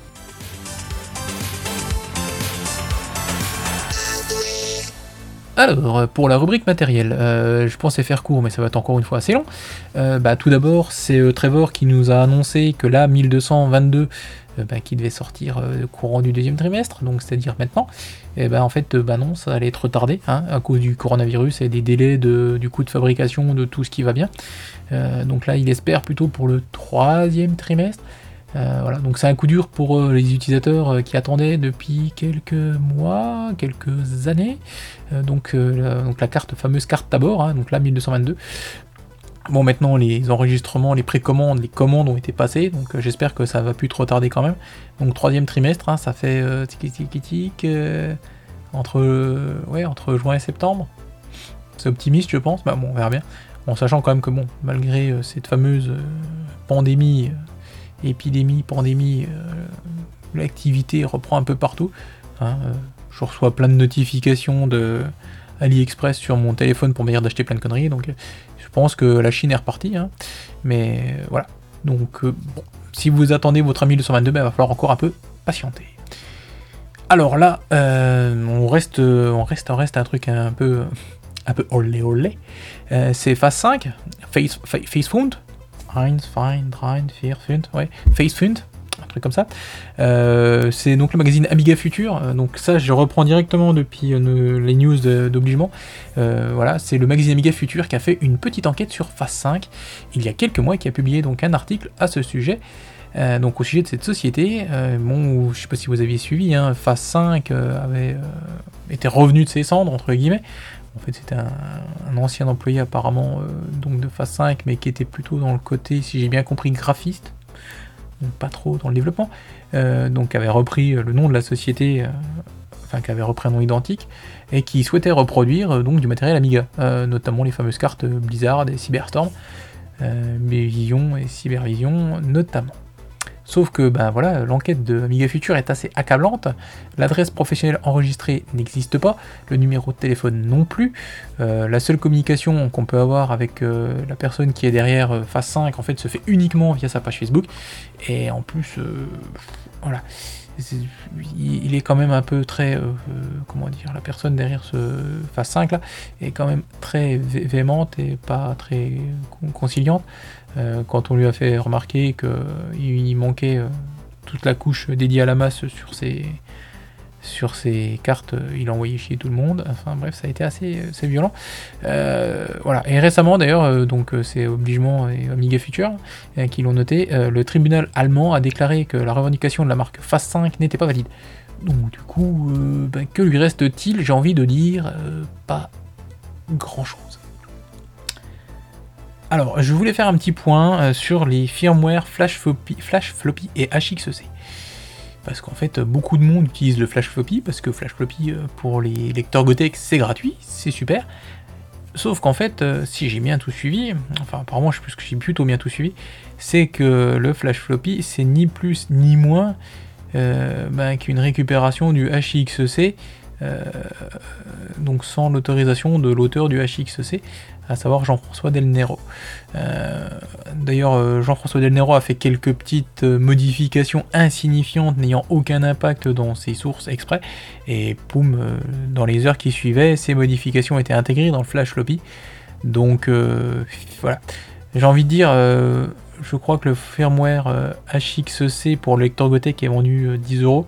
Alors, pour la rubrique matériel, euh, je pensais faire court, mais ça va être encore une fois assez long. Euh, bah, tout d'abord, c'est euh, Trevor qui nous a annoncé que la mille deux cent vingt-deux, euh, bah, qui devait sortir euh, courant du deuxième trimestre, donc c'est-à-dire maintenant, et bah, en fait, euh, bah non, ça allait être retardé, hein, à cause du coronavirus et des délais de, du coût de fabrication de tout ce qui va bien. Euh, donc là, il espère plutôt pour le troisième trimestre. Euh, voilà, donc c'est un coup dur pour euh, les utilisateurs euh, qui attendaient depuis quelques mois, quelques années. Euh, donc, euh, la, donc la carte, fameuse carte Tabor, hein, donc là mille deux cent vingt-deux. Bon, maintenant les enregistrements, les précommandes, les commandes ont été passées, donc euh, j'espère que ça va plus trop tarder quand même. Donc troisième trimestre, hein, ça fait euh, tic tic tic euh, entre euh, ouais entre juin et septembre. C'est optimiste, je pense. Bah bon, on verra bien. En sachant quand même que bon, malgré euh, cette fameuse euh, pandémie. Euh, épidémie, pandémie, euh, l'activité reprend un peu partout. Hein, euh, je reçois plein de notifications de AliExpress sur mon téléphone pour me dire d'acheter plein de conneries, donc euh, je pense que la Chine est repartie. Hein, mais euh, voilà. Donc, euh, bon, si vous attendez votre mille deux cent vingt-deux, ben, il va falloir encore un peu patienter. Alors là, euh, on reste, on reste, on reste un truc un peu, un peu olé olé. Euh, c'est phase cinq, Face, Face, Facefund. Heinz, Find, Find, Fear, Fund, ouais, Facefund, un truc comme ça. Euh, c'est donc le magazine Amiga Future. Euh, donc ça, je reprends directement depuis euh, les news d'obligement. Euh, voilà, c'est le magazine Amiga Future qui a fait une petite enquête sur Phase cinq il y a quelques mois et qui a publié donc un article à ce sujet. Euh, donc au sujet de cette société, euh, bon, je sais pas si vous aviez suivi, hein, Phase cinq euh, avait euh, été revenu de ses cendres entre guillemets. En fait, c'était un, un ancien employé apparemment euh, donc de Phase cinq, mais qui était plutôt dans le côté, si j'ai bien compris, graphiste, donc pas trop dans le développement, euh, donc avait repris le nom de la société, euh, enfin qui avait repris un nom identique, et qui souhaitait reproduire euh, donc du matériel Amiga, euh, notamment les fameuses cartes Blizzard et Cyberstorm, euh, Vision et Cybervision notamment. Sauf que ben voilà, l'enquête de Amiga Future est assez accablante, l'adresse professionnelle enregistrée n'existe pas, le numéro de téléphone non plus, euh, la seule communication qu'on peut avoir avec euh, la personne qui est derrière euh, Phase cinq en fait se fait uniquement via sa page Facebook, et en plus, euh, voilà, c'est, il est quand même un peu très, euh, comment dire, la personne derrière ce Phase cinq là est quand même très vé- véhémente et pas très conciliante. Euh, quand on lui a fait remarquer qu'il manquait euh, toute la couche dédiée à la masse sur ses, sur ses cartes, euh, il a envoyé chier tout le monde. Enfin bref, ça a été assez, assez violent. Euh, voilà. Et récemment d'ailleurs, euh, donc euh, c'est Obligement et Amiga Future euh, qui l'ont noté, euh, le tribunal allemand a déclaré que la revendication de la marque Phase cinq n'était pas valide. Donc du coup, euh, ben, que lui reste-t-il? J'ai envie de dire euh, pas grand-chose. Alors, je voulais faire un petit point euh, sur les firmware Flash Floppy, Flash Floppy et H X C. Parce qu'en fait, beaucoup de monde utilise le Flash Floppy, parce que Flash Floppy, euh, pour les lecteurs Gotek, c'est gratuit, c'est super. Sauf qu'en fait, euh, si j'ai bien tout suivi, enfin apparemment je pense que j'ai plutôt bien tout suivi, c'est que le Flash Floppy, c'est ni plus ni moins euh, ben, qu'une récupération du H X C euh, donc sans l'autorisation de l'auteur du H X C, à savoir Jean-François Del Nero. Euh, D'ailleurs, Jean-François Del Nero a fait quelques petites modifications insignifiantes n'ayant aucun impact dans ses sources exprès, et poum, euh, dans les heures qui suivaient, ces modifications étaient intégrées dans le flash floppy. Donc euh, voilà, j'ai envie de dire, euh, je crois que le firmware euh, H X C pour le lecteur Gotek est vendu euh, dix euros.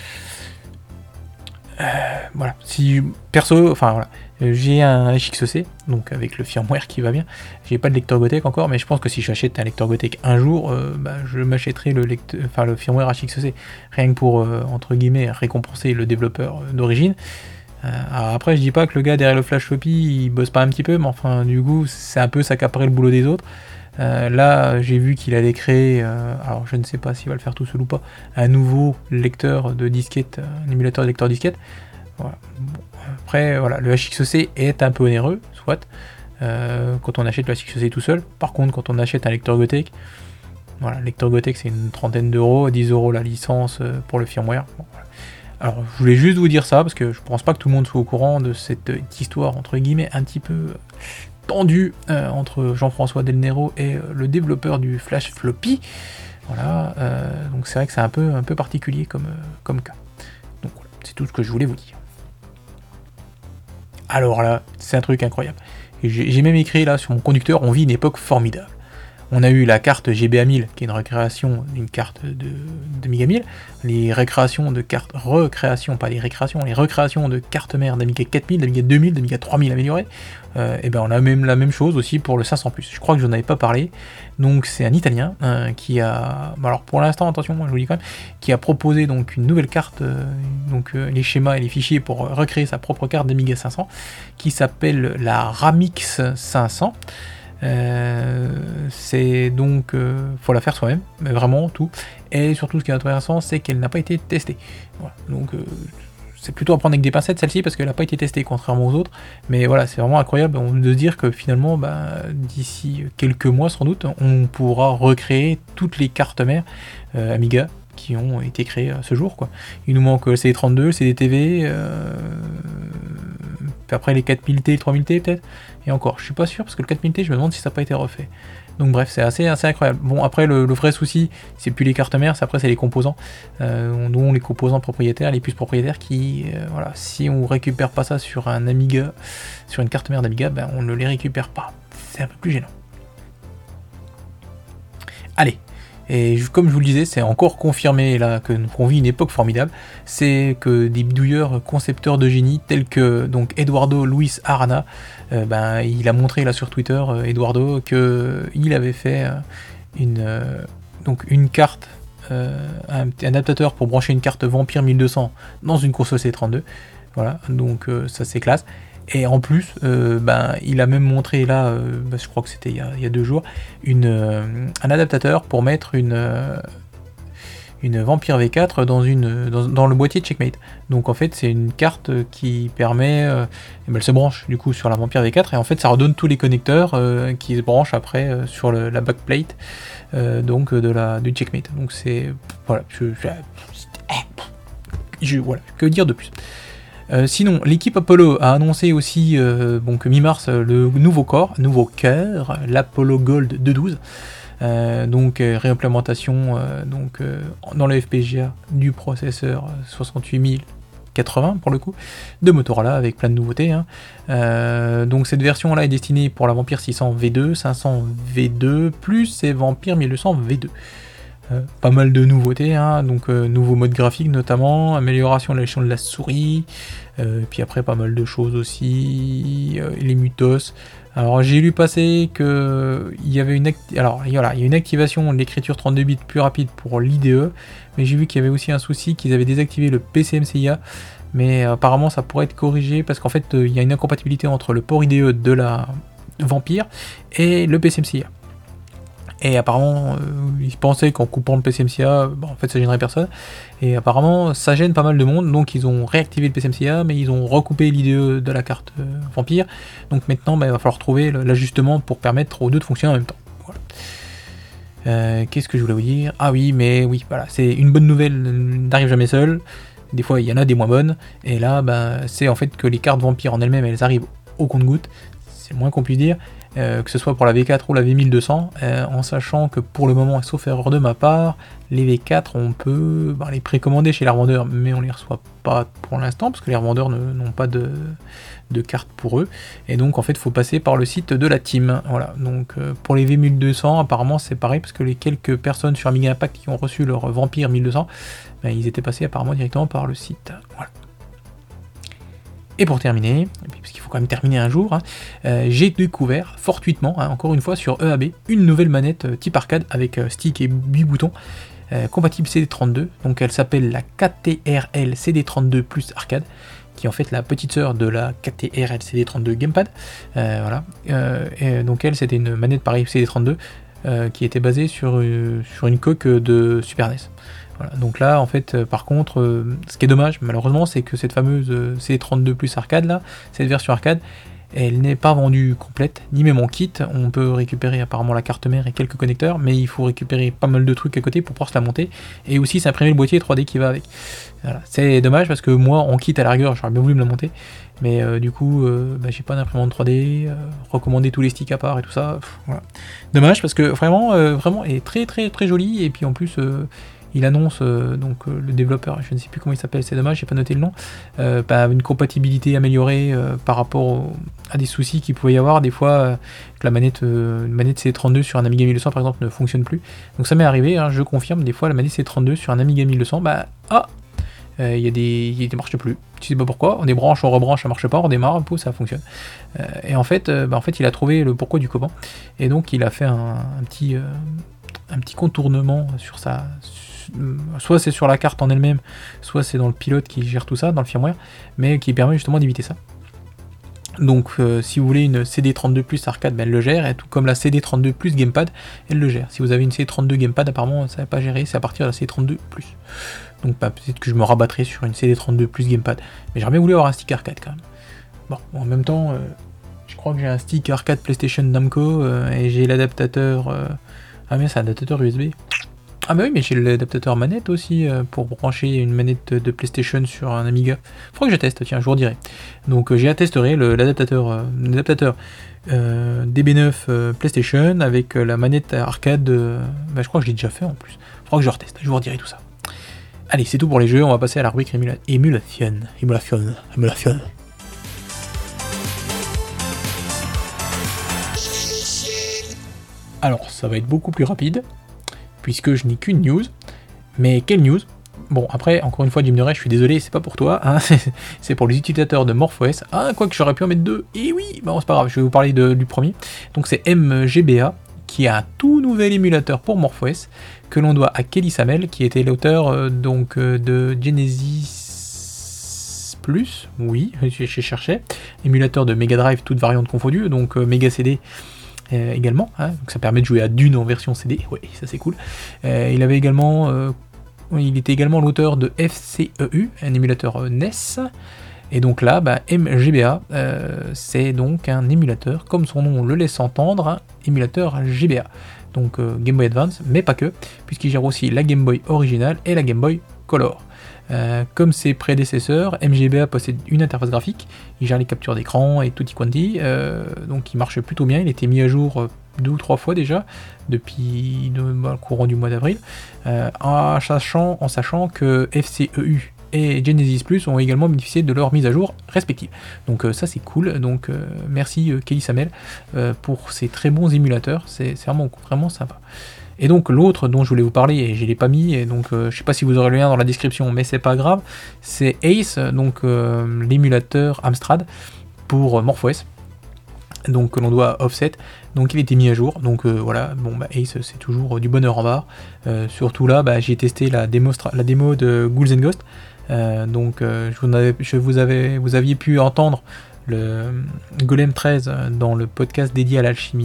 Euh, voilà, si perso, enfin voilà, j'ai un H X C, donc avec le firmware qui va bien. J'ai pas de lecteur Gotek encore, mais je pense que si j'achète un lecteur Gotek un jour, euh, bah, je m'achèterai le, lecteur, enfin, le firmware H X C, rien que pour, euh, entre guillemets, récompenser le développeur euh, d'origine. Euh, alors après, je dis pas que le gars derrière le flash floppy, il bosse pas un petit peu, mais enfin, du coup, c'est un peu s'accaparer le boulot des autres. Euh, là, j'ai vu qu'il allait créer, euh, alors je ne sais pas s'il va le faire tout seul ou pas, un nouveau lecteur de disquette, un émulateur de lecteur disquette. Voilà. Bon, après, voilà, le H X C est un peu onéreux, soit, euh, quand on achète le H X C tout seul. Par contre, quand on achète un lecteur Gotek, voilà, le lecteur Gotek c'est une trentaine d'euros, dix euros la licence pour le firmware. Bon, voilà. Alors, je voulais juste vous dire ça, parce que je pense pas que tout le monde soit au courant de cette histoire, entre guillemets, un petit peu tendu euh, entre Jean-François Del Nero et euh, le développeur du Flash Floppy. Voilà, euh, donc c'est vrai que c'est un peu, un peu particulier comme, euh, comme cas. Donc voilà, c'est tout ce que je voulais vous dire. Alors là, c'est un truc incroyable. J'ai, j'ai même écrit là sur mon conducteur, on vit une époque formidable. On a eu la carte G B A mille, qui est une récréation d'une carte de, de Amiga mille, les récréations de cartes, recréations, pas les récréations, les recréations de cartes mères d'Amiga quatre mille, d'Amiga deux mille, d'Amiga trois mille améliorées. Euh, et ben on a même la même chose aussi pour le cinq cents plus. Je crois que je n'en avais pas parlé. Donc c'est un Italien euh, qui a, alors pour l'instant attention, moi je vous dis quand même, qui a proposé donc une nouvelle carte, euh, donc euh, les schémas et les fichiers pour recréer sa propre carte d'Amiga cinq cents, qui s'appelle la Ramix cinq cents. Euh, c'est donc euh, faut la faire soi-même, mais vraiment tout. Et surtout, ce qui est intéressant, c'est qu'elle n'a pas été testée. Voilà. Donc, euh, c'est plutôt à prendre avec des pincettes celle-ci parce qu'elle n'a pas été testée contrairement aux autres. Mais voilà, c'est vraiment incroyable de se dire que finalement, bah, d'ici quelques mois sans doute, on pourra recréer toutes les cartes mères euh, Amiga qui ont été créées à ce jour, quoi. Il nous manque le C D trente-deux, le C D T V, euh... puis après les quatre mille T, le trois mille T peut-être. Et encore, je suis pas sûr parce que le quatre mille T, je me demande si ça n'a pas été refait. Donc bref, c'est assez, assez incroyable. Bon, après, le, le vrai souci, c'est plus les cartes mères, c'est après, c'est les composants, euh, dont les composants propriétaires, les puces propriétaires qui, euh, voilà, si on récupère pas ça sur un Amiga, sur une carte mère d'Amiga, ben on ne les récupère pas. C'est un peu plus gênant. Allez. Et comme je vous le disais, c'est encore confirmé là que qu'on vit une époque formidable. C'est que des bidouilleurs concepteurs de génie tels que donc Eduardo Luis Arana, euh, ben il a montré là sur Twitter, euh, Eduardo, que il avait fait euh, une euh, donc une carte, euh, un, un adaptateur pour brancher une carte Vampire mille deux cents dans une console C trente-deux. Voilà, donc euh, ça c'est classe. Et en plus, euh, ben, il a même montré là, euh, ben, je crois que c'était il y a, il y a deux jours, une, euh, un adaptateur pour mettre une, euh, une Vampire V quatre dans, une, dans, dans le boîtier de Checkmate. Donc en fait, c'est une carte qui permet, euh, ben, elle se branche du coup sur la Vampire V quatre et en fait, ça redonne tous les connecteurs euh, qui se branchent après euh, sur le, la backplate euh, donc de la du Checkmate. Donc c'est voilà, je, je, je, voilà, que dire de plus. Euh, sinon, l'équipe Apollo a annoncé aussi, euh, bon, que mi-mars, le nouveau corps, nouveau cœur, l'Apollo Gold deux douze. Euh, donc euh, réimplémentation euh, donc, euh, dans le F P G A du processeur soixante-huit mille quatre-vingts pour le coup, de Motorola avec plein de nouveautés. Hein. Euh, donc cette version-là est destinée pour la Vampire six cents V deux, cinq cents V deux, plus et Vampire mille deux cents V deux. Euh, pas mal de nouveautés, hein, donc euh, nouveau mode graphique notamment, amélioration de la gestion de la souris, euh, puis après pas mal de choses aussi, euh, les mutos. Alors j'ai lu passer que il y avait une acti- alors voilà, il y a une activation de l'écriture trente-deux bits plus rapide pour l'I D E, mais j'ai vu qu'il y avait aussi un souci qu'ils avaient désactivé le P C M C I A, mais euh, apparemment ça pourrait être corrigé parce qu'en fait euh, il y a une incompatibilité entre le port I D E de la Vampire et le P C M C I A. Et apparemment, euh, ils pensaient qu'en coupant le P C M C I A, bah, en fait ça gênerait personne. Et apparemment, ça gêne pas mal de monde, donc ils ont réactivé le P C M C I A, mais ils ont recoupé l'I D E de la carte euh, Vampire. Donc maintenant, bah, il va falloir trouver l'ajustement pour permettre aux deux de fonctionner en même temps. Voilà. Euh, Qu'est-ce que je voulais vous dire ? Ah oui, mais oui, voilà, c'est une bonne nouvelle, n'arrive jamais seule. des fois il y en a des moins bonnes, et là bah, c'est en fait que les cartes vampires en elles-mêmes elles arrivent au compte-gouttes, c'est le moins qu'on puisse dire, euh, que ce soit pour la V quatre ou la V mille deux cents, euh, en sachant que pour le moment, sauf erreur de ma part, les V quatre on peut bah, les précommander chez les revendeurs, mais on les reçoit pas pour l'instant, parce que les revendeurs n'ont pas de, de cartes pour eux, et donc en fait il faut passer par le site de la team. Voilà, donc euh, pour les V mille deux cents apparemment c'est pareil, parce que les quelques personnes sur Amiga Impact qui ont reçu leur Vampire mille deux cents, bah, ils étaient passés apparemment directement par le site. Voilà. Et pour terminer, et puis parce qu'il faut quand même terminer un jour, hein, euh, j'ai découvert fortuitement, hein, encore une fois sur E A B, une nouvelle manette euh, type arcade avec euh, stick et huit boutons, euh, compatible C D trente-deux, donc elle s'appelle la K T R L C D trente-deux Plus Arcade, qui est en fait la petite sœur de la K T R L C D trente-deux Gamepad, euh, voilà, euh, et donc elle c'était une manette pareil C D trente-deux, euh, qui était basée sur, euh, sur une coque de Super N E S. Voilà, donc là, en fait, euh, par contre, euh, ce qui est dommage, malheureusement, c'est que cette fameuse euh, C D trente-deux Plus arcade, là, cette version arcade, elle n'est pas vendue complète, ni même en kit. On peut récupérer apparemment la carte mère et quelques connecteurs, mais il faut récupérer pas mal de trucs à côté pour pouvoir se la monter, et aussi s'imprimer le boîtier trois D qui va avec. Voilà, c'est dommage parce que moi, en kit à la rigueur, j'aurais bien voulu me la monter, mais euh, du coup, euh, bah, j'ai pas d'imprimante trois D, euh, recommander tous les sticks à part et tout ça. Pff, voilà. Dommage parce que vraiment, euh, vraiment, elle est très très très jolie, et puis en plus. Euh, Il annonce, euh, donc euh, le développeur, je ne sais plus comment il s'appelle, c'est dommage, j'ai pas noté le nom, euh, bah, une compatibilité améliorée euh, par rapport au, à des soucis qu'il pouvait y avoir, des fois euh, que la manette, euh, une manette C D trente-deux sur un Amiga mille deux cents par exemple ne fonctionne plus. Donc ça m'est arrivé, hein, je confirme, des fois la manette C D trente-deux sur un Amiga mille deux cents, bah ah il euh, y a des, y a des marche plus. Tu sais pas pourquoi, on débranche, on rebranche, ça marche pas, on démarre, un peu, ça fonctionne. Euh, et en fait, euh, bah, en fait, il a trouvé le pourquoi du comment, et donc il a fait un, un petit, euh, un petit contournement sur sa soit c'est sur la carte en elle-même, soit c'est dans le pilote qui gère tout ça, dans le firmware, mais qui permet justement d'éviter ça. Donc euh, si vous voulez une C D trente-deux Plus arcade, ben, elle le gère, et tout comme la C D trente-deux Plus Gamepad, elle le gère. Si vous avez une C D trente-deux Gamepad, apparemment ça va pas gérer, c'est à partir de la C D trente-deux Plus. Donc bah, peut-être que je me rabattrai sur une C D trente-deux Plus Gamepad, mais j'aurais bien voulu avoir un stick arcade quand même. Bon, en même temps, euh, je crois que j'ai un stick arcade PlayStation Namco, euh, et j'ai l'adaptateur... Euh... Ah mais c'est un adaptateur U S B. Ah bah oui, mais j'ai l'adaptateur manette aussi euh, pour brancher une manette de PlayStation sur un Amiga. Faudra que je teste, tiens, je vous redirai. Donc euh, j'ai attesté l'adaptateur euh, l'adaptateur euh, D B neuf euh, PlayStation avec euh, la manette arcade. Euh, bah je crois que je l'ai déjà fait en plus. Faudra que je reteste, je vous redirai tout ça. Allez, c'est tout pour les jeux, on va passer à la rubrique émula émulation. Émulation. Émulation. Alors, ça va être beaucoup plus rapide, puisque je n'ai qu'une news. Mais quelle news? Bon, après, encore une fois, Jim Murray, je suis désolé, c'est pas pour toi, hein, c'est pour les utilisateurs de MorphOS. Ah, quoi que j'aurais pu en mettre deux, et oui, bon, c'est pas grave, je vais vous parler de, du premier. Donc c'est M G B A, qui a un tout nouvel émulateur pour MorphOS, que l'on doit à Kelly Samel, qui était l'auteur euh, donc euh, de Genesis Plus, oui, je cherchais, émulateur de Mega Drive, toutes variantes confondues, donc euh, Mega C D, Euh, également, hein, donc ça permet de jouer à Dune en version C D, oui, ça c'est cool. Euh, il avait également, euh, il était également l'auteur de F C E U, un émulateur euh, N E S, et donc là, bah, M G B A, euh, c'est donc un émulateur, comme son nom le laisse entendre, un émulateur G B A, donc euh, Game Boy Advance, mais pas que, puisqu'il gère aussi la Game Boy originale et la Game Boy Color. Euh, comme ses prédécesseurs, M G B A possède une interface graphique, il gère les captures d'écran et tutti quanti, euh, donc il marche plutôt bien, il a été mis à jour deux ou trois fois déjà, depuis le, bah, le courant du mois d'avril, euh, en, sachant, en sachant que F C E U et Genesis Plus ont également bénéficié de leur mise à jour respective. Donc euh, ça c'est cool, donc euh, merci euh, Kelly Samel euh, pour ces très bons émulateurs, c'est vraiment, vraiment sympa. Et donc l'autre dont je voulais vous parler, et je ne l'ai pas mis, et donc euh, je ne sais pas si vous aurez le lien dans la description, mais c'est pas grave, c'est Ace, donc euh, l'émulateur Amstrad pour euh, MorphOS, donc que l'on doit offset, donc il a été mis à jour, donc euh, voilà, bon bah Ace c'est toujours euh, du bonheur en barre, euh, surtout là bah, j'ai testé la démo, la démo de Ghouls and Ghosts, euh, donc euh, je, vous avais, je vous, avais, vous aviez pu entendre le Golem treize dans le podcast dédié à l'alchimie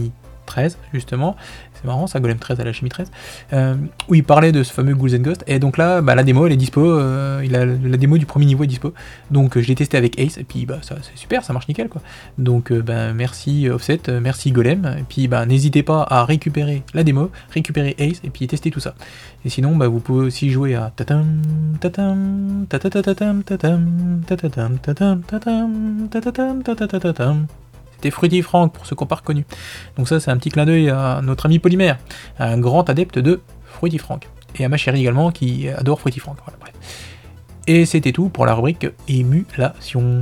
treize, justement. C'est marrant, ça, Golem treize à l'alchimie treize. Euh, où il parlait de ce fameux Ghouls and Ghosts. Et donc là, bah, la démo, elle est dispo. Euh, il a, la démo du premier niveau est dispo. Donc euh, je l'ai testé avec Ace. Et puis bah, ça, c'est super, ça marche nickel, quoi. Donc euh, bah, merci Offset, euh, merci Golem. Et puis bah, n'hésitez pas à récupérer la démo, récupérer Ace, et puis tester tout ça. Et sinon, bah, vous pouvez aussi jouer à tatam, tatam, tatatatam, tatam, tatatam, tatam, tatam, tatatam, tatatatam. C'était Fruity Frank, pour ceux qui n'ont pas reconnu. Donc ça, c'est un petit clin d'œil à notre ami Polymère, un grand adepte de Fruity Frank. Et à ma chérie également, qui adore Fruity Frank. Voilà, bref. Et c'était tout pour la rubrique émulation.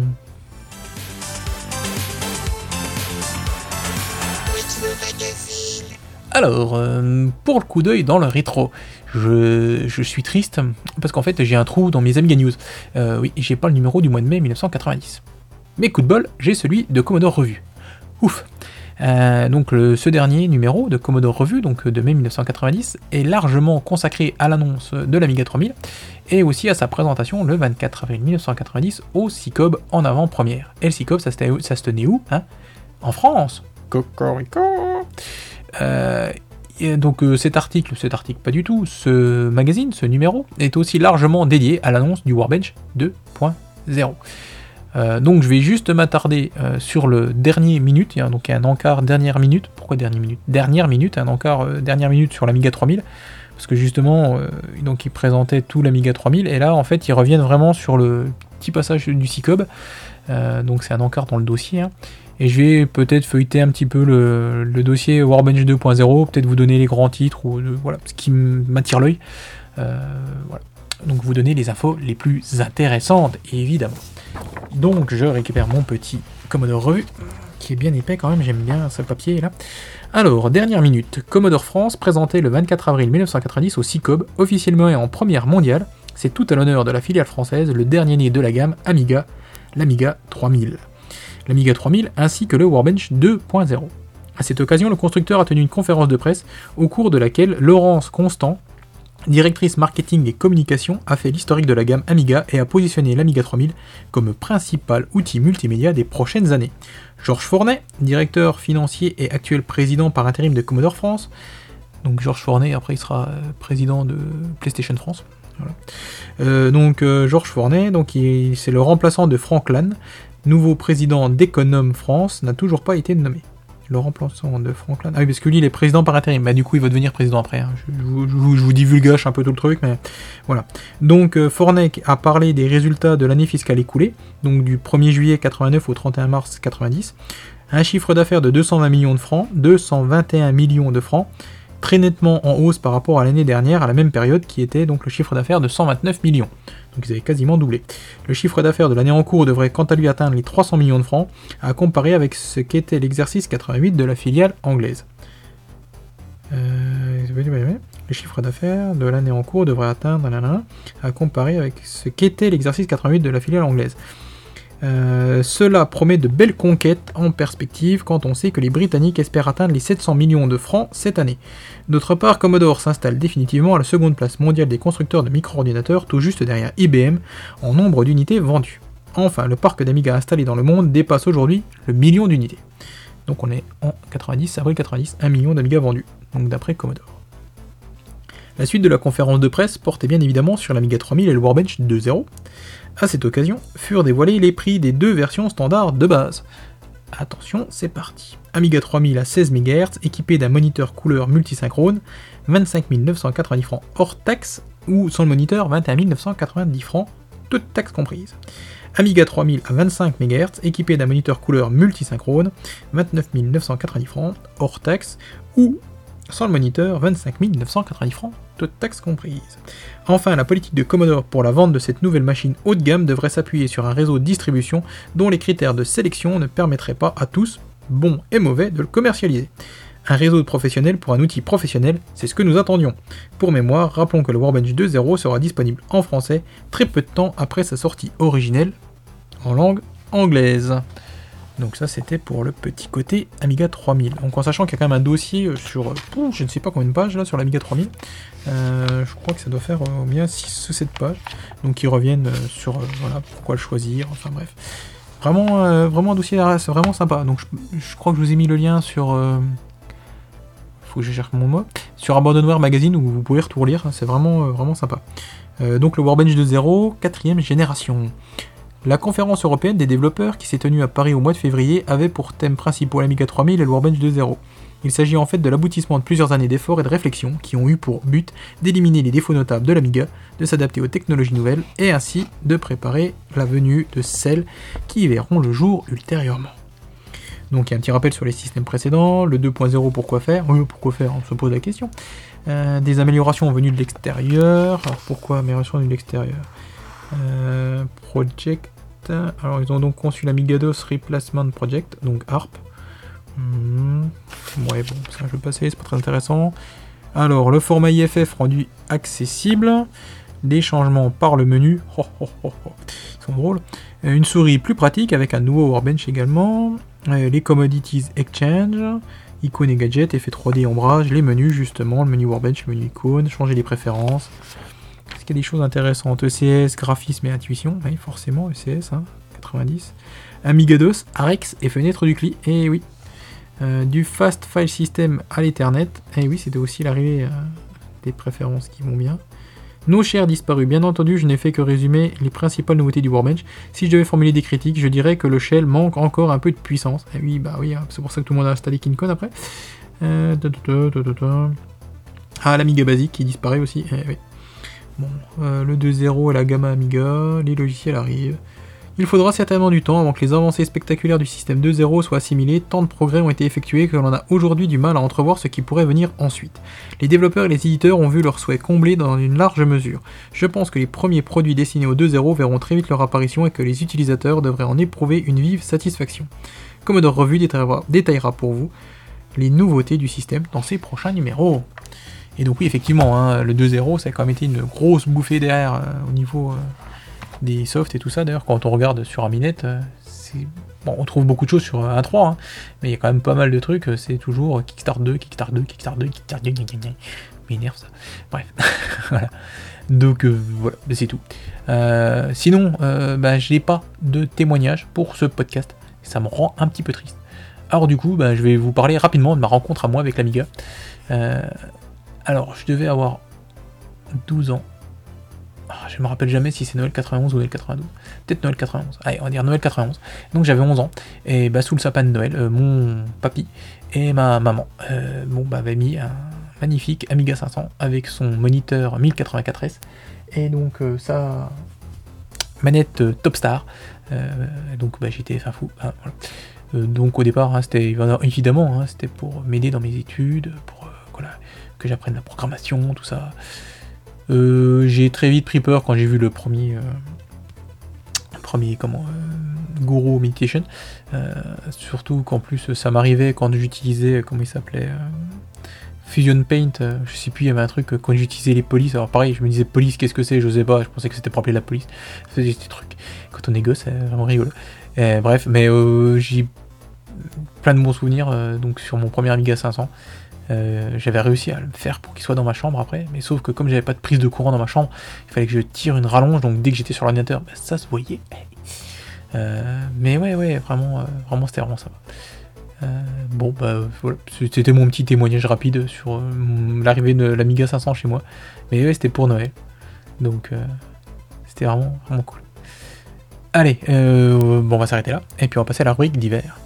Alors, euh, pour le coup d'œil dans le rétro, je, je suis triste, parce qu'en fait, j'ai un trou dans mes Amiga News. Euh, oui, j'ai pas le numéro du mois de mai mille neuf cent quatre-vingt-dix. Mais coup de bol, j'ai celui de Commodore Revue. Ouf. Euh, donc le, ce dernier numéro de Commodore Revue, donc de mai mille neuf cent quatre-vingt-dix, est largement consacré à l'annonce de l'Amiga trois mille et aussi à sa présentation le vingt-quatre avril mille neuf cent quatre-vingt-dix au C I C O B en avant-première. Et le C I C O B, ça se, ça se tenait où, hein? En France. Cocorico. Euh, et donc euh, cet article, cet article pas du tout, ce magazine, ce numéro, est aussi largement dédié à l'annonce du Warbench deux point zéro. Euh, donc je vais juste m'attarder euh, sur le dernier minute, hein, donc un encart dernière minute. Pourquoi dernière minute Dernière minute, un encart euh, dernière minute sur l'Amiga trois mille, parce que justement, euh, donc ils présentaient tout l'Amiga trois mille, et là en fait ils reviennent vraiment sur le petit passage du C I C O B, euh, donc c'est un encart dans le dossier, hein, et je vais peut-être feuilleter un petit peu le, le dossier Warbench deux point zéro, peut-être vous donner les grands titres, ou euh, voilà, ce qui m'attire l'œil, euh, voilà. Donc vous donner les infos les plus intéressantes, évidemment. Donc je récupère mon petit Commodore Revue, qui est bien épais quand même, j'aime bien ce papier là. Alors, dernière minute, Commodore France, présenté le vingt-quatre avril mille neuf cent quatre-vingt-dix au C I C O B, officiellement et en première mondiale. C'est tout à l'honneur de la filiale française, le dernier né de la gamme Amiga, l'Amiga trois mille. L'Amiga trois mille ainsi que le Warbench deux point zéro. À cette occasion, le constructeur a tenu une conférence de presse au cours de laquelle Laurence Constant, directrice marketing et communication, a fait l'historique de la gamme Amiga et a positionné l'Amiga trois mille comme principal outil multimédia des prochaines années. Georges Fournet, directeur financier et actuel président par intérim de Commodore France, donc Georges Fournet, après il sera président de PlayStation France. Voilà. Euh, donc euh, Georges Fournet, donc il, c'est le remplaçant de Frank Lannes, nouveau président d'Econome France, n'a toujours pas été nommé. Le remplaçant de Franklin. Ah oui, parce que lui, il est président par intérim. Bah, du coup, il va devenir président après. Hein. Je, je, vous, je, vous, je vous divulgage un peu tout le truc, mais voilà. Donc, euh, Fornec a parlé des résultats de l'année fiscale écoulée, donc du premier juillet quatre-vingt-neuf au trente et un mars quatre-vingt-dix. Un chiffre d'affaires de deux cent vingt millions de francs, deux cent vingt et un millions de francs, très nettement en hausse par rapport à l'année dernière, à la même période, qui était donc le chiffre d'affaires de cent vingt-neuf millions. Donc ils avaient quasiment doublé. Le chiffre d'affaires de l'année en cours devrait quant à lui atteindre les trois cents millions de francs, à comparer avec ce qu'était l'exercice quatre-vingt-huit de la filiale anglaise. Euh, le chiffre d'affaires de l'année en cours devrait atteindre, nanana, à comparer avec ce qu'était l'exercice quatre-vingt-huit de la filiale anglaise. Euh, cela promet de belles conquêtes en perspective quand on sait que les Britanniques espèrent atteindre les sept cents millions de francs cette année. D'autre part, Commodore s'installe définitivement à la seconde place mondiale des constructeurs de micro-ordinateurs, tout juste derrière I B M en nombre d'unités vendues. Enfin, le parc d'Amiga installé dans le monde dépasse aujourd'hui le million d'unités. Donc on est en quatre-vingt-dix, avril quatre-vingt-dix, un million d'Amiga vendus, donc d'après Commodore. La suite de la conférence de presse portait bien évidemment sur l'Amiga trois mille et le Warbench deux point zéro. À cette occasion, furent dévoilés les prix des deux versions standards de base. Attention, c'est parti. Amiga trois mille à seize mégahertz, équipé d'un moniteur couleur multisynchrone, vingt-cinq mille neuf cent quatre-vingt-dix francs hors taxe, ou sans le moniteur, vingt et un mille neuf cent quatre-vingt-dix francs, toutes taxes comprises. Amiga trois mille à vingt-cinq mégahertz, équipé d'un moniteur couleur multisynchrone, vingt-neuf mille neuf cent quatre-vingt-dix francs hors taxe, ou sans le moniteur, vingt-cinq mille neuf cent quatre-vingt-dix francs, toutes taxes comprises. Enfin, la politique de Commodore pour la vente de cette nouvelle machine haut de gamme devrait s'appuyer sur un réseau de distribution dont les critères de sélection ne permettraient pas à tous, bons et mauvais, de le commercialiser. Un réseau de professionnels pour un outil professionnel, c'est ce que nous attendions. Pour mémoire, rappelons que le Warbench deux point zéro sera disponible en français très peu de temps après sa sortie originelle en langue anglaise. Donc ça c'était pour le petit côté Amiga trois mille. Donc en sachant qu'il y a quand même un dossier sur, euh, je ne sais pas combien de pages là sur l'Amiga trois mille, euh, je crois que ça doit faire euh, au moins six ou sept pages, donc ils reviennent euh, sur euh, voilà, pourquoi le choisir, enfin bref. Vraiment, euh, vraiment un dossier, c'est vraiment sympa. Donc je, je crois que je vous ai mis le lien sur, euh, faut que je cherche mon mot, sur Abandonware Magazine, où vous pouvez tout relire, hein, c'est vraiment, euh, vraiment sympa. Euh, donc le Warbench deux point zéro, quatrième génération. La conférence européenne des développeurs qui s'est tenue à Paris au mois de février avait pour thème principal l'Amiga trois mille et le Warbench deux point zéro. Il s'agit en fait de l'aboutissement de plusieurs années d'efforts et de réflexion qui ont eu pour but d'éliminer les défauts notables de l'Amiga, de s'adapter aux technologies nouvelles et ainsi de préparer la venue de celles qui verront le jour ultérieurement. Donc il y a un petit rappel sur les systèmes précédents, le deux point zéro pourquoi faire, oui pourquoi faire, on se pose la question. Euh, des améliorations venues de l'extérieur, alors pourquoi améliorations venues de l'extérieur euh, Project, alors ils ont donc conçu l'Amiga-DOS Replacement Project, donc A R P. Mmh. Ouais bon, ça je vais passer, c'est pas très intéressant. Alors le format I F F rendu accessible, des changements par le menu, oh, oh, oh, oh. Ils sont drôles. Une souris plus pratique avec un nouveau Warbench également, les Commodities Exchange, icônes et gadgets, effet trois D ombrage, les menus justement, le menu Warbench, le menu icône, changer les préférences. Est-ce qu'il y a des choses intéressantes? E C S, graphisme et intuition, oui forcément, E C S, hein, quatre-vingt-dix. Amiga-DOS, A R E X et fenêtre du C L I, et oui. Euh, du Fast File System à l'Ethernet, et oui c'était aussi l'arrivée euh, des préférences qui vont bien. Nos chers disparus, bien entendu je n'ai fait que résumer les principales nouveautés du Warbench. Si je devais formuler des critiques, je dirais que le shell manque encore un peu de puissance. Et oui bah oui, hein, c'est pour ça que tout le monde a installé KineCon après. Euh, da, da, da, da, da. Ah l'Amiga basique qui disparaît aussi, eh, oui. Bon, euh, le deux point zéro et la gamme Amiga, les logiciels arrivent. Il faudra certainement du temps avant que les avancées spectaculaires du système deux point zéro soient assimilées, tant de progrès ont été effectués que l'on a aujourd'hui du mal à entrevoir ce qui pourrait venir ensuite. Les développeurs et les éditeurs ont vu leurs souhaits comblés dans une large mesure. Je pense que les premiers produits destinés au deux point zéro verront très vite leur apparition et que les utilisateurs devraient en éprouver une vive satisfaction. Commodore Revue détaillera, détaillera pour vous les nouveautés du système dans ses prochains numéros. Et donc oui effectivement, hein, le deux point zéro ça a quand même été une grosse bouffée d'air euh, au niveau... Euh, des softs et tout ça. D'ailleurs quand on regarde sur Aminet, euh, c'est... Bon, on trouve beaucoup de choses sur un point trois, hein, mais il y a quand même pas mal de trucs, c'est toujours Kickstart deux, Kickstart deux, Kickstart deux, Kickstart deux, gna gna gna. M'énerve ça. Bref, voilà. Donc euh, voilà, c'est tout. Euh, sinon, euh, bah, je n'ai pas de témoignage pour ce podcast, ça me rend un petit peu triste. Alors du coup, bah, je vais vous parler rapidement de ma rencontre à moi avec l'Amiga. Euh, alors, je devais avoir douze ans. Ah, je me rappelle jamais si c'est Noël quatre-vingt-onze ou Noël quatre-vingt-douze. Peut-être Noël quatre-vingt-onze. Allez, on va dire Noël quatre-vingt-onze. Donc j'avais onze ans. Et bah, sous le sapin de Noël, euh, mon papy et ma maman euh, bon, bah, avaient mis un magnifique Amiga cinq cents avec son moniteur mille quatre-vingt-quatre S. Et donc euh, ça... manette euh, Topstar. Euh, donc bah, j'étais fin fou. Hein, voilà. euh, donc au départ, hein, c'était évidemment, hein, c'était pour m'aider dans mes études, pour euh, voilà, que j'apprenne la programmation, tout ça. Euh, j'ai très vite pris peur quand j'ai vu le premier, euh, premier comment, euh, Guru Meditation, euh, surtout qu'en plus ça m'arrivait quand j'utilisais, comment il s'appelait, euh, Fusion Paint, euh, je sais plus, il y avait un truc, euh, quand j'utilisais les polices, alors pareil, je me disais police, qu'est-ce que c'est, je sais pas, je pensais que c'était pour appeler la police, c'est des trucs, quand on est gosse, c'est vraiment rigolo. Et, bref, mais euh, j'ai plein de bons souvenirs, euh, donc sur mon premier Amiga cinq cents. Euh, j'avais réussi à le faire pour qu'il soit dans ma chambre après, mais sauf que comme j'avais pas de prise de courant dans ma chambre, il fallait que je tire une rallonge, donc dès que j'étais sur l'ordinateur, bah, ça se voyait. Euh, mais ouais, ouais, vraiment, euh, vraiment c'était vraiment sympa. Euh, bon, bah voilà, c'était mon petit témoignage rapide sur euh, l'arrivée de l'Amiga cinq cents chez moi, mais ouais, c'était pour Noël, donc euh, c'était vraiment, vraiment cool. Allez, euh, bon, on va s'arrêter là, et puis on va passer à la rubrique d'hiver.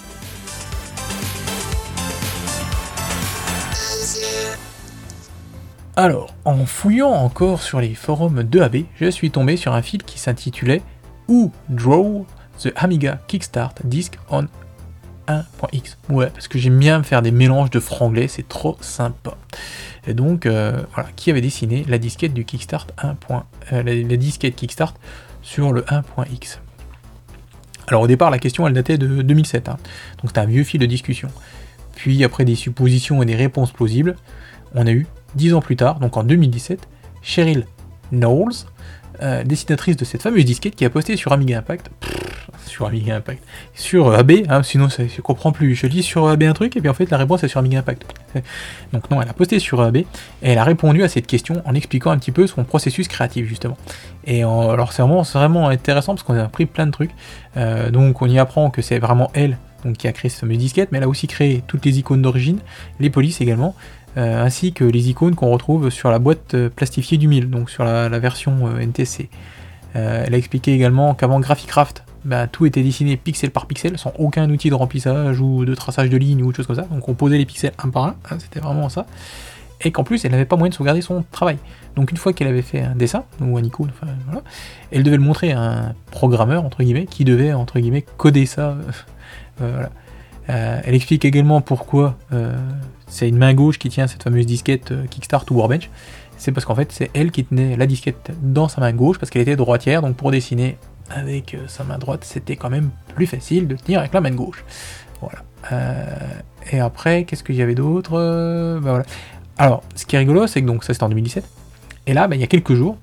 Alors, en fouillant encore sur les forums de A B, je suis tombé sur un fil qui s'intitulait « Who Draw the Amiga Kickstart Disk on un point X ». Ouais, parce que j'aime bien faire des mélanges de franglais, c'est trop sympa. Et donc, euh, voilà, qui avait dessiné la disquette du Kickstart un. Euh, la, la disquette Kickstart sur le un point X. Alors au départ, la question, elle datait de deux mille sept, hein, donc c'était un vieux fil de discussion. Puis, après des suppositions et des réponses plausibles, on a eu dix ans plus tard, donc en deux mille dix-sept, Cheryl Knowles, euh, dessinatrice de cette fameuse disquette, qui a posté sur Amiga Impact, pff, sur Amiga Impact, sur A B, hein, sinon ça, je comprends plus, je lis sur A B un truc, et puis en fait la réponse est sur Amiga Impact. Donc non, elle a posté sur A B, et elle a répondu à cette question en expliquant un petit peu son processus créatif, justement. Et en, alors c'est vraiment, c'est vraiment intéressant, parce qu'on a appris plein de trucs, euh, donc on y apprend que c'est vraiment elle donc qui a créé cette fameuse disquette, mais elle a aussi créé toutes les icônes d'origine, les polices également, euh, ainsi que les icônes qu'on retrouve sur la boîte euh, plastifiée du mille, donc sur la, la version euh, N T C. Euh, elle a expliqué également qu'avant Graphicraft, bah, tout était dessiné pixel par pixel, sans aucun outil de remplissage ou de traçage de ligne ou autre chose comme ça, donc on posait les pixels un par un, hein, c'était vraiment ça. Et qu'en plus elle n'avait pas moyen de sauvegarder son travail. Donc une fois qu'elle avait fait un dessin, ou un icône, enfin voilà, elle devait le montrer à un programmeur, entre guillemets, qui devait, entre guillemets, coder ça. Euh, euh, voilà. euh, elle explique également pourquoi euh, c'est une main gauche qui tient cette fameuse disquette euh, Kickstart ou Workbench. C'est parce qu'en fait c'est elle qui tenait la disquette dans sa main gauche, parce qu'elle était droitière, donc pour dessiner avec euh, sa main droite, c'était quand même plus facile de tenir avec la main gauche. Voilà. Euh, et après, qu'est-ce qu'il y avait d'autre euh, bah voilà. Alors, ce qui est rigolo, c'est que donc ça c'était en deux mille dix-sept, et là, bah, il y a quelques jours,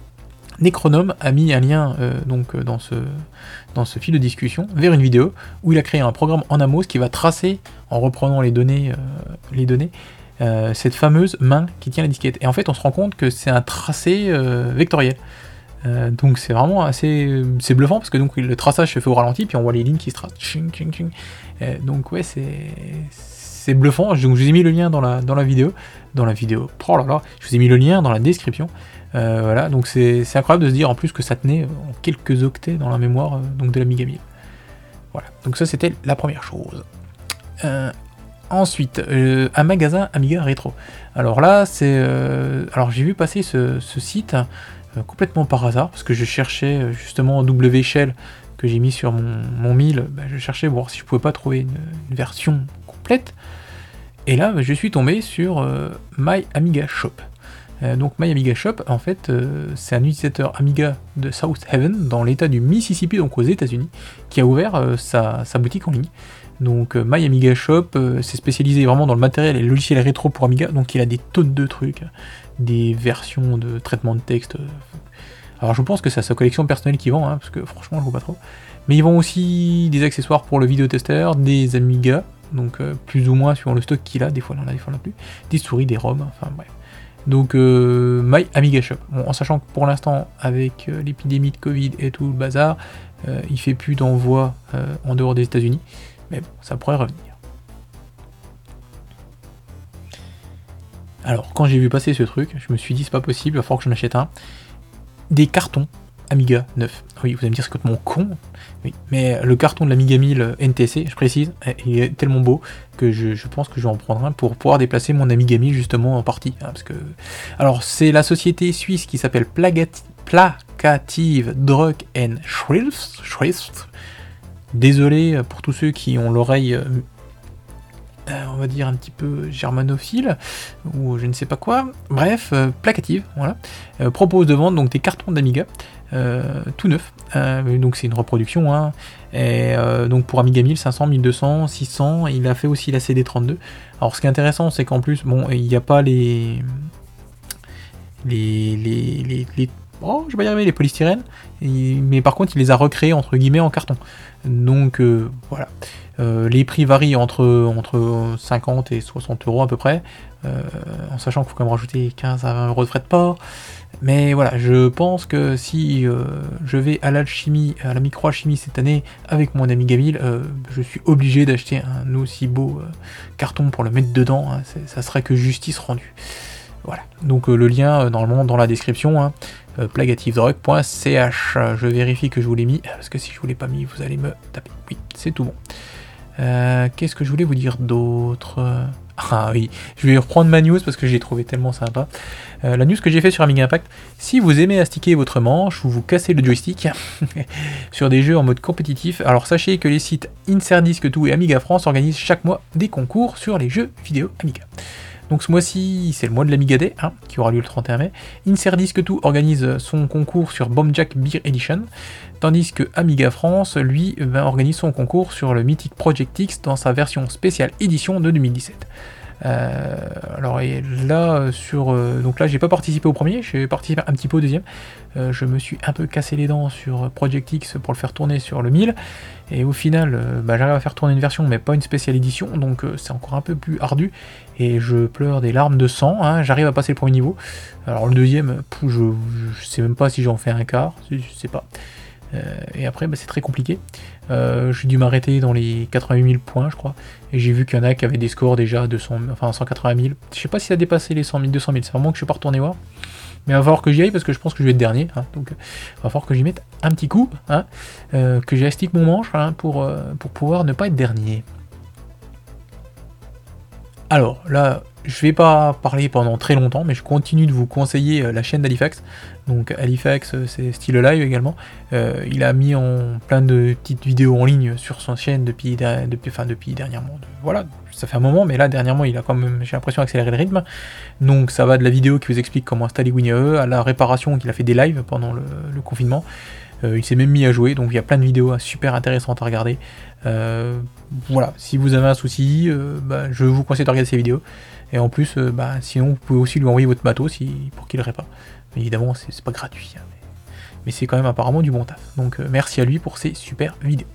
Necronome a mis un lien euh, donc, dans, ce, dans ce fil de discussion vers une vidéo où il a créé un programme en Amos qui va tracer, en reprenant les données, euh, les données euh, cette fameuse main qui tient la disquette. Et en fait, on se rend compte que c'est un tracé euh, vectoriel. Euh, donc c'est vraiment assez c'est bluffant parce que donc le traçage se fait au ralenti, puis on voit les lignes qui se tracent. Ching, ching, ching. Euh, donc ouais, c'est c'est bluffant. Donc je vous ai mis le lien dans la dans la vidéo, dans la vidéo. Oh là là, je vous ai mis le lien dans la description. Euh, voilà, donc c'est incroyable de se dire en plus que ça tenait en quelques octets dans la mémoire euh, donc de l'Amiga mille. Voilà, donc ça c'était la première chose. Euh, ensuite, euh, un magasin Amiga Rétro. Alors là, c'est euh, alors j'ai vu passer ce, ce site hein, euh, complètement par hasard parce que je cherchais justement W Shell que j'ai mis sur mon, mon mille. Bah, je cherchais voir si je pouvais pas trouver une, une version complète. Et là, bah, je suis tombé sur euh, My Amiga Shop. Euh, donc My Amiga Shop, en fait, euh, c'est un utilisateur Amiga de South Haven, dans l'état du Mississippi, donc aux États-Unis, qui a ouvert euh, sa, sa boutique en ligne. Donc euh, My Amiga Shop, euh, c'est spécialisé vraiment dans le matériel et le logiciel rétro pour Amiga, donc il a des tonnes de trucs, des versions de traitement de texte. Alors je pense que c'est sa collection personnelle qui vend, hein, parce que franchement je vois pas trop. Mais ils vendent aussi des accessoires pour le vidéotesteur, des Amiga, donc euh, plus ou moins suivant le stock qu'il a, des fois il en a, des fois il en a plus, des souris, des ROM, enfin bref. Donc euh, My Amiga Shop, bon, en sachant que pour l'instant avec euh, l'épidémie de Covid et tout le bazar, euh, il fait plus d'envoi euh, en dehors des États-Unis, mais bon, ça pourrait revenir. Alors quand j'ai vu passer ce truc, je me suis dit c'est pas possible, il va falloir que je m'achète un. Des cartons Amiga neuf. Oui, vous allez me dire c'est complètement con, oui, mais le carton de l'Amiga mille N T C, je précise, il est tellement beau que je, je pense que je vais en prendre un pour pouvoir déplacer mon Amiga mille justement en partie. Hein, parce que... Alors c'est la société suisse qui s'appelle Placative Druck and Schrift. Désolé pour tous ceux qui ont l'oreille... Euh, on va dire un petit peu germanophile, ou je ne sais pas quoi, bref, euh, Placative, voilà, euh, propose de vendre donc des cartons d'Amiga, euh, tout neufs, euh, donc c'est une reproduction, hein, et euh, donc pour Amiga mille, cinq cents, mille deux cents, six cents, il a fait aussi la C D trente-deux, alors ce qui est intéressant c'est qu'en plus, bon, il n'y a pas les... les... les... les, les oh, je vais y arriver, les polystyrènes, et, mais par contre il les a recréés entre guillemets en carton, donc euh, voilà. Euh, les prix varient entre, entre cinquante et soixante euros à peu près, euh, en sachant qu'il faut quand même rajouter quinze à vingt euros de frais de port. Mais voilà, je pense que si euh, je vais à l'alchimie, à la microalchimie cette année avec mon Amiga mille, euh, je suis obligé d'acheter un aussi beau euh, carton pour le mettre dedans, hein, ça serait que justice rendue. Voilà, donc euh, le lien euh, normalement dans la description, hein, euh, plagativedruck point c h. Je vérifie que je vous l'ai mis, parce que si je vous l'ai pas mis, vous allez me taper. Oui, c'est tout bon. Euh, Qu'est-ce que je voulais vous dire d'autre? Ah oui, je vais reprendre ma news parce que j'ai trouvé tellement sympa. Euh, la news que j'ai fait sur Amiga Impact, si vous aimez astiquer votre manche ou vous cassez le joystick sur des jeux en mode compétitif, alors sachez que les sites Insert Disc Tout et Amiga France organisent chaque mois des concours sur les jeux vidéo Amiga. Donc ce mois-ci, c'est le mois de l'Amiga Day, hein, qui aura lieu le trente et un mai. Insert Disc Tout organise son concours sur Bombjack Beer Edition, tandis que Amiga France, lui, ben, organise son concours sur le mythique Project X dans sa version spéciale édition de deux mille dix-sept. Euh, alors et là, sur, euh, donc là, j'ai pas participé au premier, j'ai participé un petit peu au deuxième. Euh, je me suis un peu cassé les dents sur Project X pour le faire tourner sur le mille, et au final, euh, bah, j'arrive à faire tourner une version, mais pas une spéciale édition, donc euh, c'est encore un peu plus ardu, et je pleure des larmes de sang. Hein, j'arrive à passer le premier niveau. Alors le deuxième, je, je sais même pas si j'en fais un quart, je sais pas. Euh, et après, bah, c'est très compliqué. Euh, j'ai dû m'arrêter dans les quatre-vingt-huit mille points, je crois. Et j'ai vu qu'il y en a qui avaient des scores déjà de cent, enfin cent quatre-vingt mille. Je sais pas si ça a dépassé les cent mille, deux cent mille. C'est vraiment que je suis pas retourné voir. Mais il va falloir que j'y aille parce que je pense que je vais être dernier. Hein, donc il va falloir que j'y mette un petit coup. Hein, euh, que j'astique mon manche hein, pour, euh, pour pouvoir ne pas être dernier. Alors là, je vais pas parler pendant très longtemps, mais je continue de vous conseiller la chaîne d'Halifax. Donc Halifax, c'est style live également. Euh, il a mis en plein de petites vidéos en ligne sur sa chaîne depuis, depuis, enfin, depuis dernièrement. Voilà, ça fait un moment, mais là dernièrement, il a quand même, j'ai l'impression, accéléré le rythme. Donc ça va de la vidéo qui vous explique comment installer WinAE à la réparation qu'il a fait des lives pendant le, le confinement. Euh, il s'est même mis à jouer, donc il y a plein de vidéos super intéressantes à regarder. Euh, voilà, si vous avez un souci, euh, bah, je vous conseille de regarder ces vidéos. Et en plus, euh, bah, sinon, vous pouvez aussi lui envoyer votre matos si, pour qu'il le répare. Mais évidemment, c'est pas gratuit. Hein, mais mais c'est quand même apparemment du bon taf. Donc euh, merci à lui pour ces super vidéos.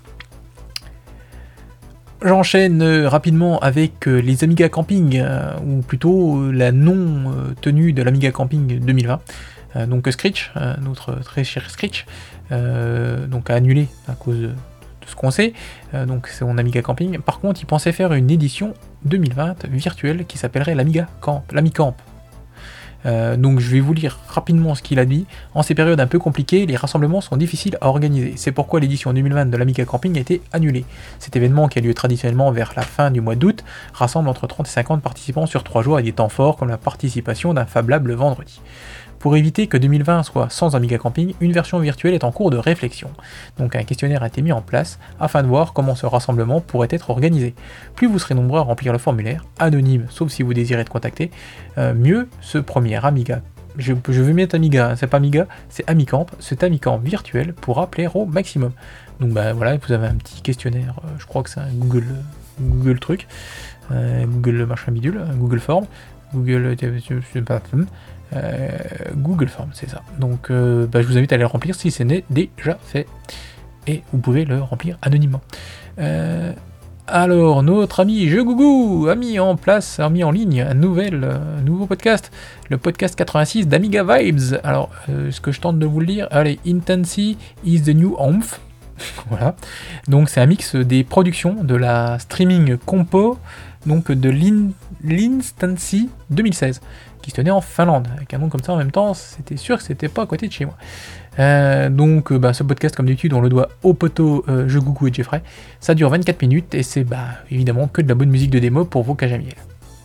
J'enchaîne euh, rapidement avec euh, les Amiga Camping, euh, ou plutôt euh, la non-tenue de l'Amiga Camping deux mille vingt. Euh, donc Screech, euh, notre très cher Screech, euh, donc a annulé à cause de ce qu'on sait, euh, donc c'est mon Amiga Camping. Par contre, il pensait faire une édition deux mille vingt virtuelle qui s'appellerait l'Amiga Camp, l'Amicamp. Euh, donc je vais vous lire rapidement ce qu'il a dit. En ces périodes un peu compliquées, les rassemblements sont difficiles à organiser. C'est pourquoi l'édition deux mille vingt de l'Amiga Camping a été annulée. Cet événement, qui a lieu traditionnellement vers la fin du mois d'août, rassemble entre trente et cinquante participants sur trois jours à des temps forts comme la participation d'un Fab Lab le vendredi. Pour éviter que deux mille vingt soit sans Amiga Camping, une version virtuelle est en cours de réflexion. Donc un questionnaire a été mis en place afin de voir comment ce rassemblement pourrait être organisé. Plus vous serez nombreux à remplir le formulaire, anonyme sauf si vous désirez être contacté, euh, mieux ce premier Amiga. Je, je vais mettre Amiga, hein, c'est pas Amiga, c'est Amicamp. Cet Amicamp virtuel pourra plaire au maximum. Donc bah voilà, vous avez un petit questionnaire, euh, je crois que c'est un Google, Google truc, euh, Google machin bidule, Google Form, Google, je sais pas. Euh, Google Form, c'est ça. Donc euh, bah, je vous invite à aller le remplir si ce n'est déjà fait. Et vous pouvez le remplir anonymement. Euh, alors, notre ami Je Gougou a mis en place, a mis en ligne un nouvel, euh, nouveau podcast, le podcast quatre-vingt-six d'Amiga Vibes. Alors, euh, ce que je tente de vous le dire, allez, Intensity is the new oomph. Voilà. Donc c'est un mix des productions de la streaming compo, donc de l'Instancy deux mille seize, qui se tenait en Finlande. Avec un nom comme ça en même temps, c'était sûr que c'était pas à côté de chez moi. Euh, donc bah, ce podcast, comme d'habitude, on le doit au poteau euh, Je Gougou et Jeffrey. Ça dure vingt-quatre minutes et c'est bah, évidemment que de la bonne musique de démo pour vos cages à miel.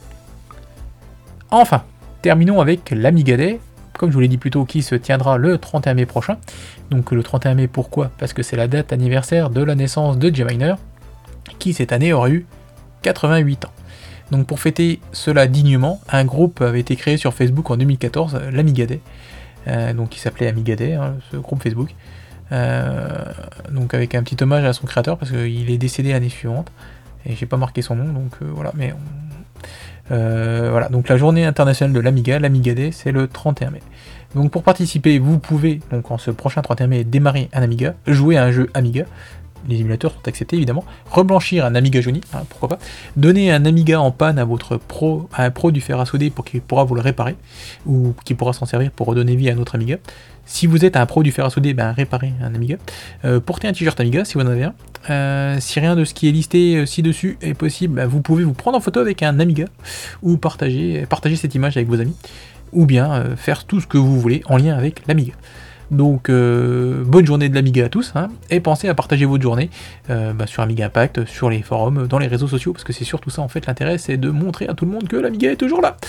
Enfin, terminons avec l'Amiga Day, comme je vous l'ai dit plus tôt, qui se tiendra le trente et un mai prochain. Donc le trente et un mai, pourquoi ? Parce que c'est la date anniversaire de la naissance de J-Miner, qui cette année aurait eu quatre-vingt-huit ans. Donc pour fêter cela dignement, un groupe avait été créé sur Facebook en deux mille quatorze, l'Amiga Day, euh, donc qui s'appelait Amiga Day, hein, ce groupe Facebook, euh, donc avec un petit hommage à son créateur, parce qu'il est décédé l'année suivante, et j'ai pas marqué son nom, donc euh, voilà, mais... On... Euh, voilà, donc la journée internationale de l'Amiga, l'Amiga Day, c'est le trente et un mai. Donc pour participer, vous pouvez, donc en ce prochain trente et un mai, démarrer un Amiga, jouer à un jeu Amiga, les émulateurs sont acceptés évidemment, reblanchir un Amiga jauni, hein, pourquoi pas, donner un Amiga en panne à votre pro, à un pro du fer à souder pour qu'il pourra vous le réparer, ou qui pourra s'en servir pour redonner vie à un autre Amiga. Si vous êtes un pro du fer à souder, ben réparez un Amiga. Euh, portez un t-shirt Amiga si vous en avez un. Euh, si rien de ce qui est listé euh, ci-dessus est possible, ben vous pouvez vous prendre en photo avec un Amiga, ou partager, partager cette image avec vos amis, ou bien euh, faire tout ce que vous voulez en lien avec l'Amiga. Donc euh, bonne journée de l'Amiga à tous, hein, et pensez à partager votre journée euh, bah, sur Amiga Impact, sur les forums, dans les réseaux sociaux, parce que c'est surtout ça en fait l'intérêt, c'est de montrer à tout le monde que l'Amiga est toujours là.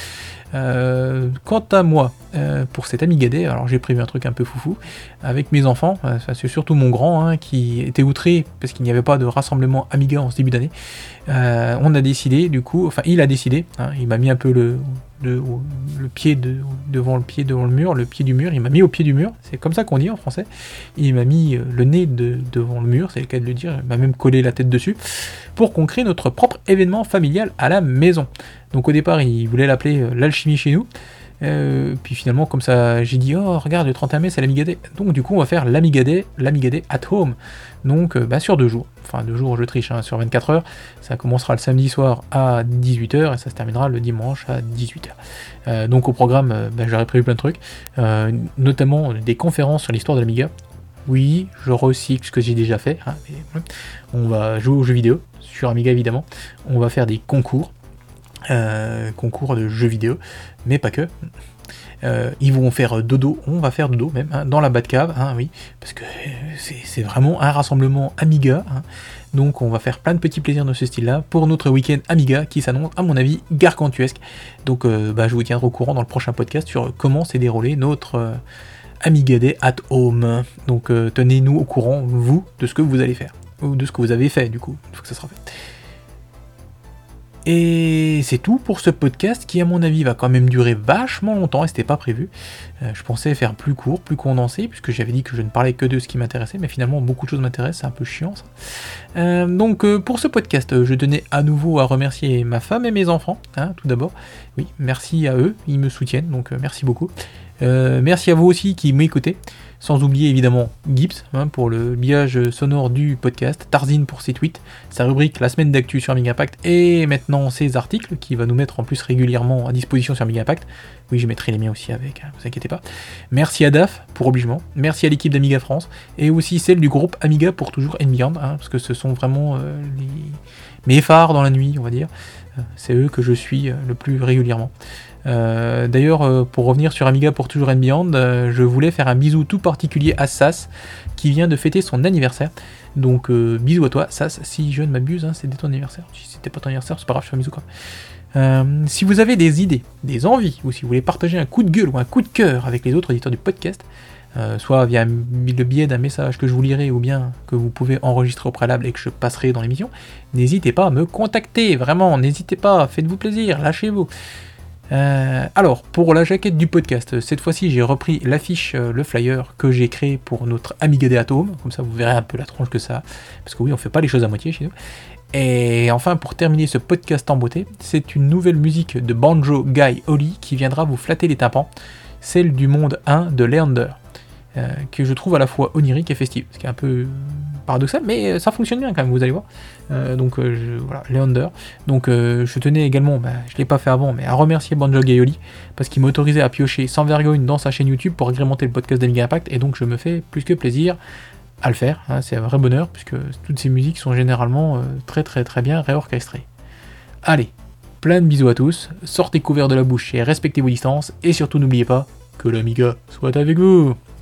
Euh, quant à moi, euh, pour cet Amiga Day, alors j'ai prévu un truc un peu foufou avec mes enfants, euh, c'est surtout mon grand hein, qui était outré parce qu'il n'y avait pas de rassemblement Amiga en ce début d'année. Euh, on a décidé du coup, enfin il a décidé, hein, il m'a mis un peu le, le, le pied de, devant le pied devant le mur, le pied du mur, il m'a mis au pied du mur, c'est comme ça qu'on dit en français, il m'a mis le nez de, devant le mur, c'est le cas de le dire, il m'a même collé la tête dessus, pour qu'on crée notre propre événement familial à la maison. Donc au départ il voulait l'appeler euh, l'alchimie chez nous, euh, puis finalement comme ça j'ai dit oh regarde le trente et un mai c'est l'Amiga Day, donc du coup on va faire l'Amiga Day, l'Amiga Day at home, donc euh, bah, sur deux jours, enfin deux jours je triche, hein, sur vingt-quatre heures, ça commencera le samedi soir à dix-huit heures et ça se terminera le dimanche à dix-huit heures. Euh, donc au programme euh, bah, j'aurais prévu plein de trucs, euh, notamment des conférences sur l'histoire de l'Amiga, Oui, je recycle ce que j'ai déjà fait. Hein, mais on va jouer aux jeux vidéo, sur Amiga évidemment. On va faire des concours, euh, concours de jeux vidéo, mais pas que. Euh, ils vont faire dodo, on va faire dodo même, hein, dans la Batcave, hein, oui, parce que c'est, c'est vraiment un rassemblement Amiga, hein, donc on va faire plein de petits plaisirs de ce style-là pour notre week-end Amiga qui s'annonce, à mon avis, gargantuesque. Donc euh, bah, je vous tiendrai au courant dans le prochain podcast sur comment s'est déroulé notre euh, Amiga Day at Home. Donc euh, tenez-nous au courant, vous, de ce que vous allez faire, ou de ce que vous avez fait du coup, une fois que ça sera fait. Et c'est tout pour ce podcast qui, à mon avis, va quand même durer vachement longtemps et c'était pas prévu. Euh, je pensais faire plus court, plus condensé, puisque j'avais dit que je ne parlais que de ce qui m'intéressait, mais finalement beaucoup de choses m'intéressent, c'est un peu chiant ça. Euh, donc euh, pour ce podcast, je tenais à nouveau à remercier ma femme et mes enfants, hein, tout d'abord. Oui, merci à eux, ils me soutiennent, donc euh, merci beaucoup. Euh, merci à vous aussi qui m'écoutez. Sans oublier évidemment Gibbs hein, pour le habillage sonore du podcast, Tarzine pour ses tweets, sa rubrique La semaine d'actu sur Amiga Impact et maintenant ses articles qui va nous mettre en plus régulièrement à disposition sur Amiga Impact. Oui, je mettrai les miens aussi avec, hein, vous inquiétez pas. Merci à D A F pour obligement, merci à l'équipe d'Amiga France et aussi celle du groupe Amiga pour toujours and Beyond, hein, parce que ce sont vraiment euh, les... mes phares dans la nuit, on va dire. Euh, c'est eux que je suis euh, le plus régulièrement. Euh, d'ailleurs, euh, pour revenir sur Amiga pour toujours and Beyond, euh, je voulais faire un bisou tout particulier à Sas, qui vient de fêter son anniversaire. Donc, euh, bisous à toi, Sas, si je ne m'abuse, hein, c'était ton anniversaire. Si c'était pas ton anniversaire, c'est pas grave, je fais un bisou quand même. Euh, si vous avez des idées, des envies, ou si vous voulez partager un coup de gueule ou un coup de cœur avec les autres auditeurs du podcast, euh, soit via le biais d'un message que je vous lirai, ou bien que vous pouvez enregistrer au préalable et que je passerai dans l'émission, n'hésitez pas à me contacter, vraiment, n'hésitez pas, faites-vous plaisir, lâchez-vous. Euh, alors, pour la jaquette du podcast, cette fois-ci j'ai repris l'affiche, euh, le flyer que j'ai créé pour notre Amiga Day at Home, comme ça vous verrez un peu la tronche que ça a, parce que oui, on fait pas les choses à moitié chez nous. Et enfin, pour terminer ce podcast en beauté, c'est une nouvelle musique de Banjo Guy Holly qui viendra vous flatter les tympans, celle du monde un de Leander, euh, que je trouve à la fois onirique et festive, ce qui est un peu paradoxal, mais ça fonctionne bien quand même, vous allez voir. Euh, donc euh, je, voilà, Leander. Donc euh, je tenais également, bah, je l'ai pas fait avant, mais à remercier Banjo Gaioli parce qu'il m'autorisait à piocher sans vergogne dans sa chaîne YouTube pour agrémenter le podcast d'Amiga Impact, et donc je me fais plus que plaisir à le faire. Hein, c'est un vrai bonheur puisque toutes ces musiques sont généralement euh, très très très bien réorchestrées. Allez, plein de bisous à tous, sortez couverts de la bouche et respectez vos distances, et surtout n'oubliez pas que l'Amiga soit avec vous.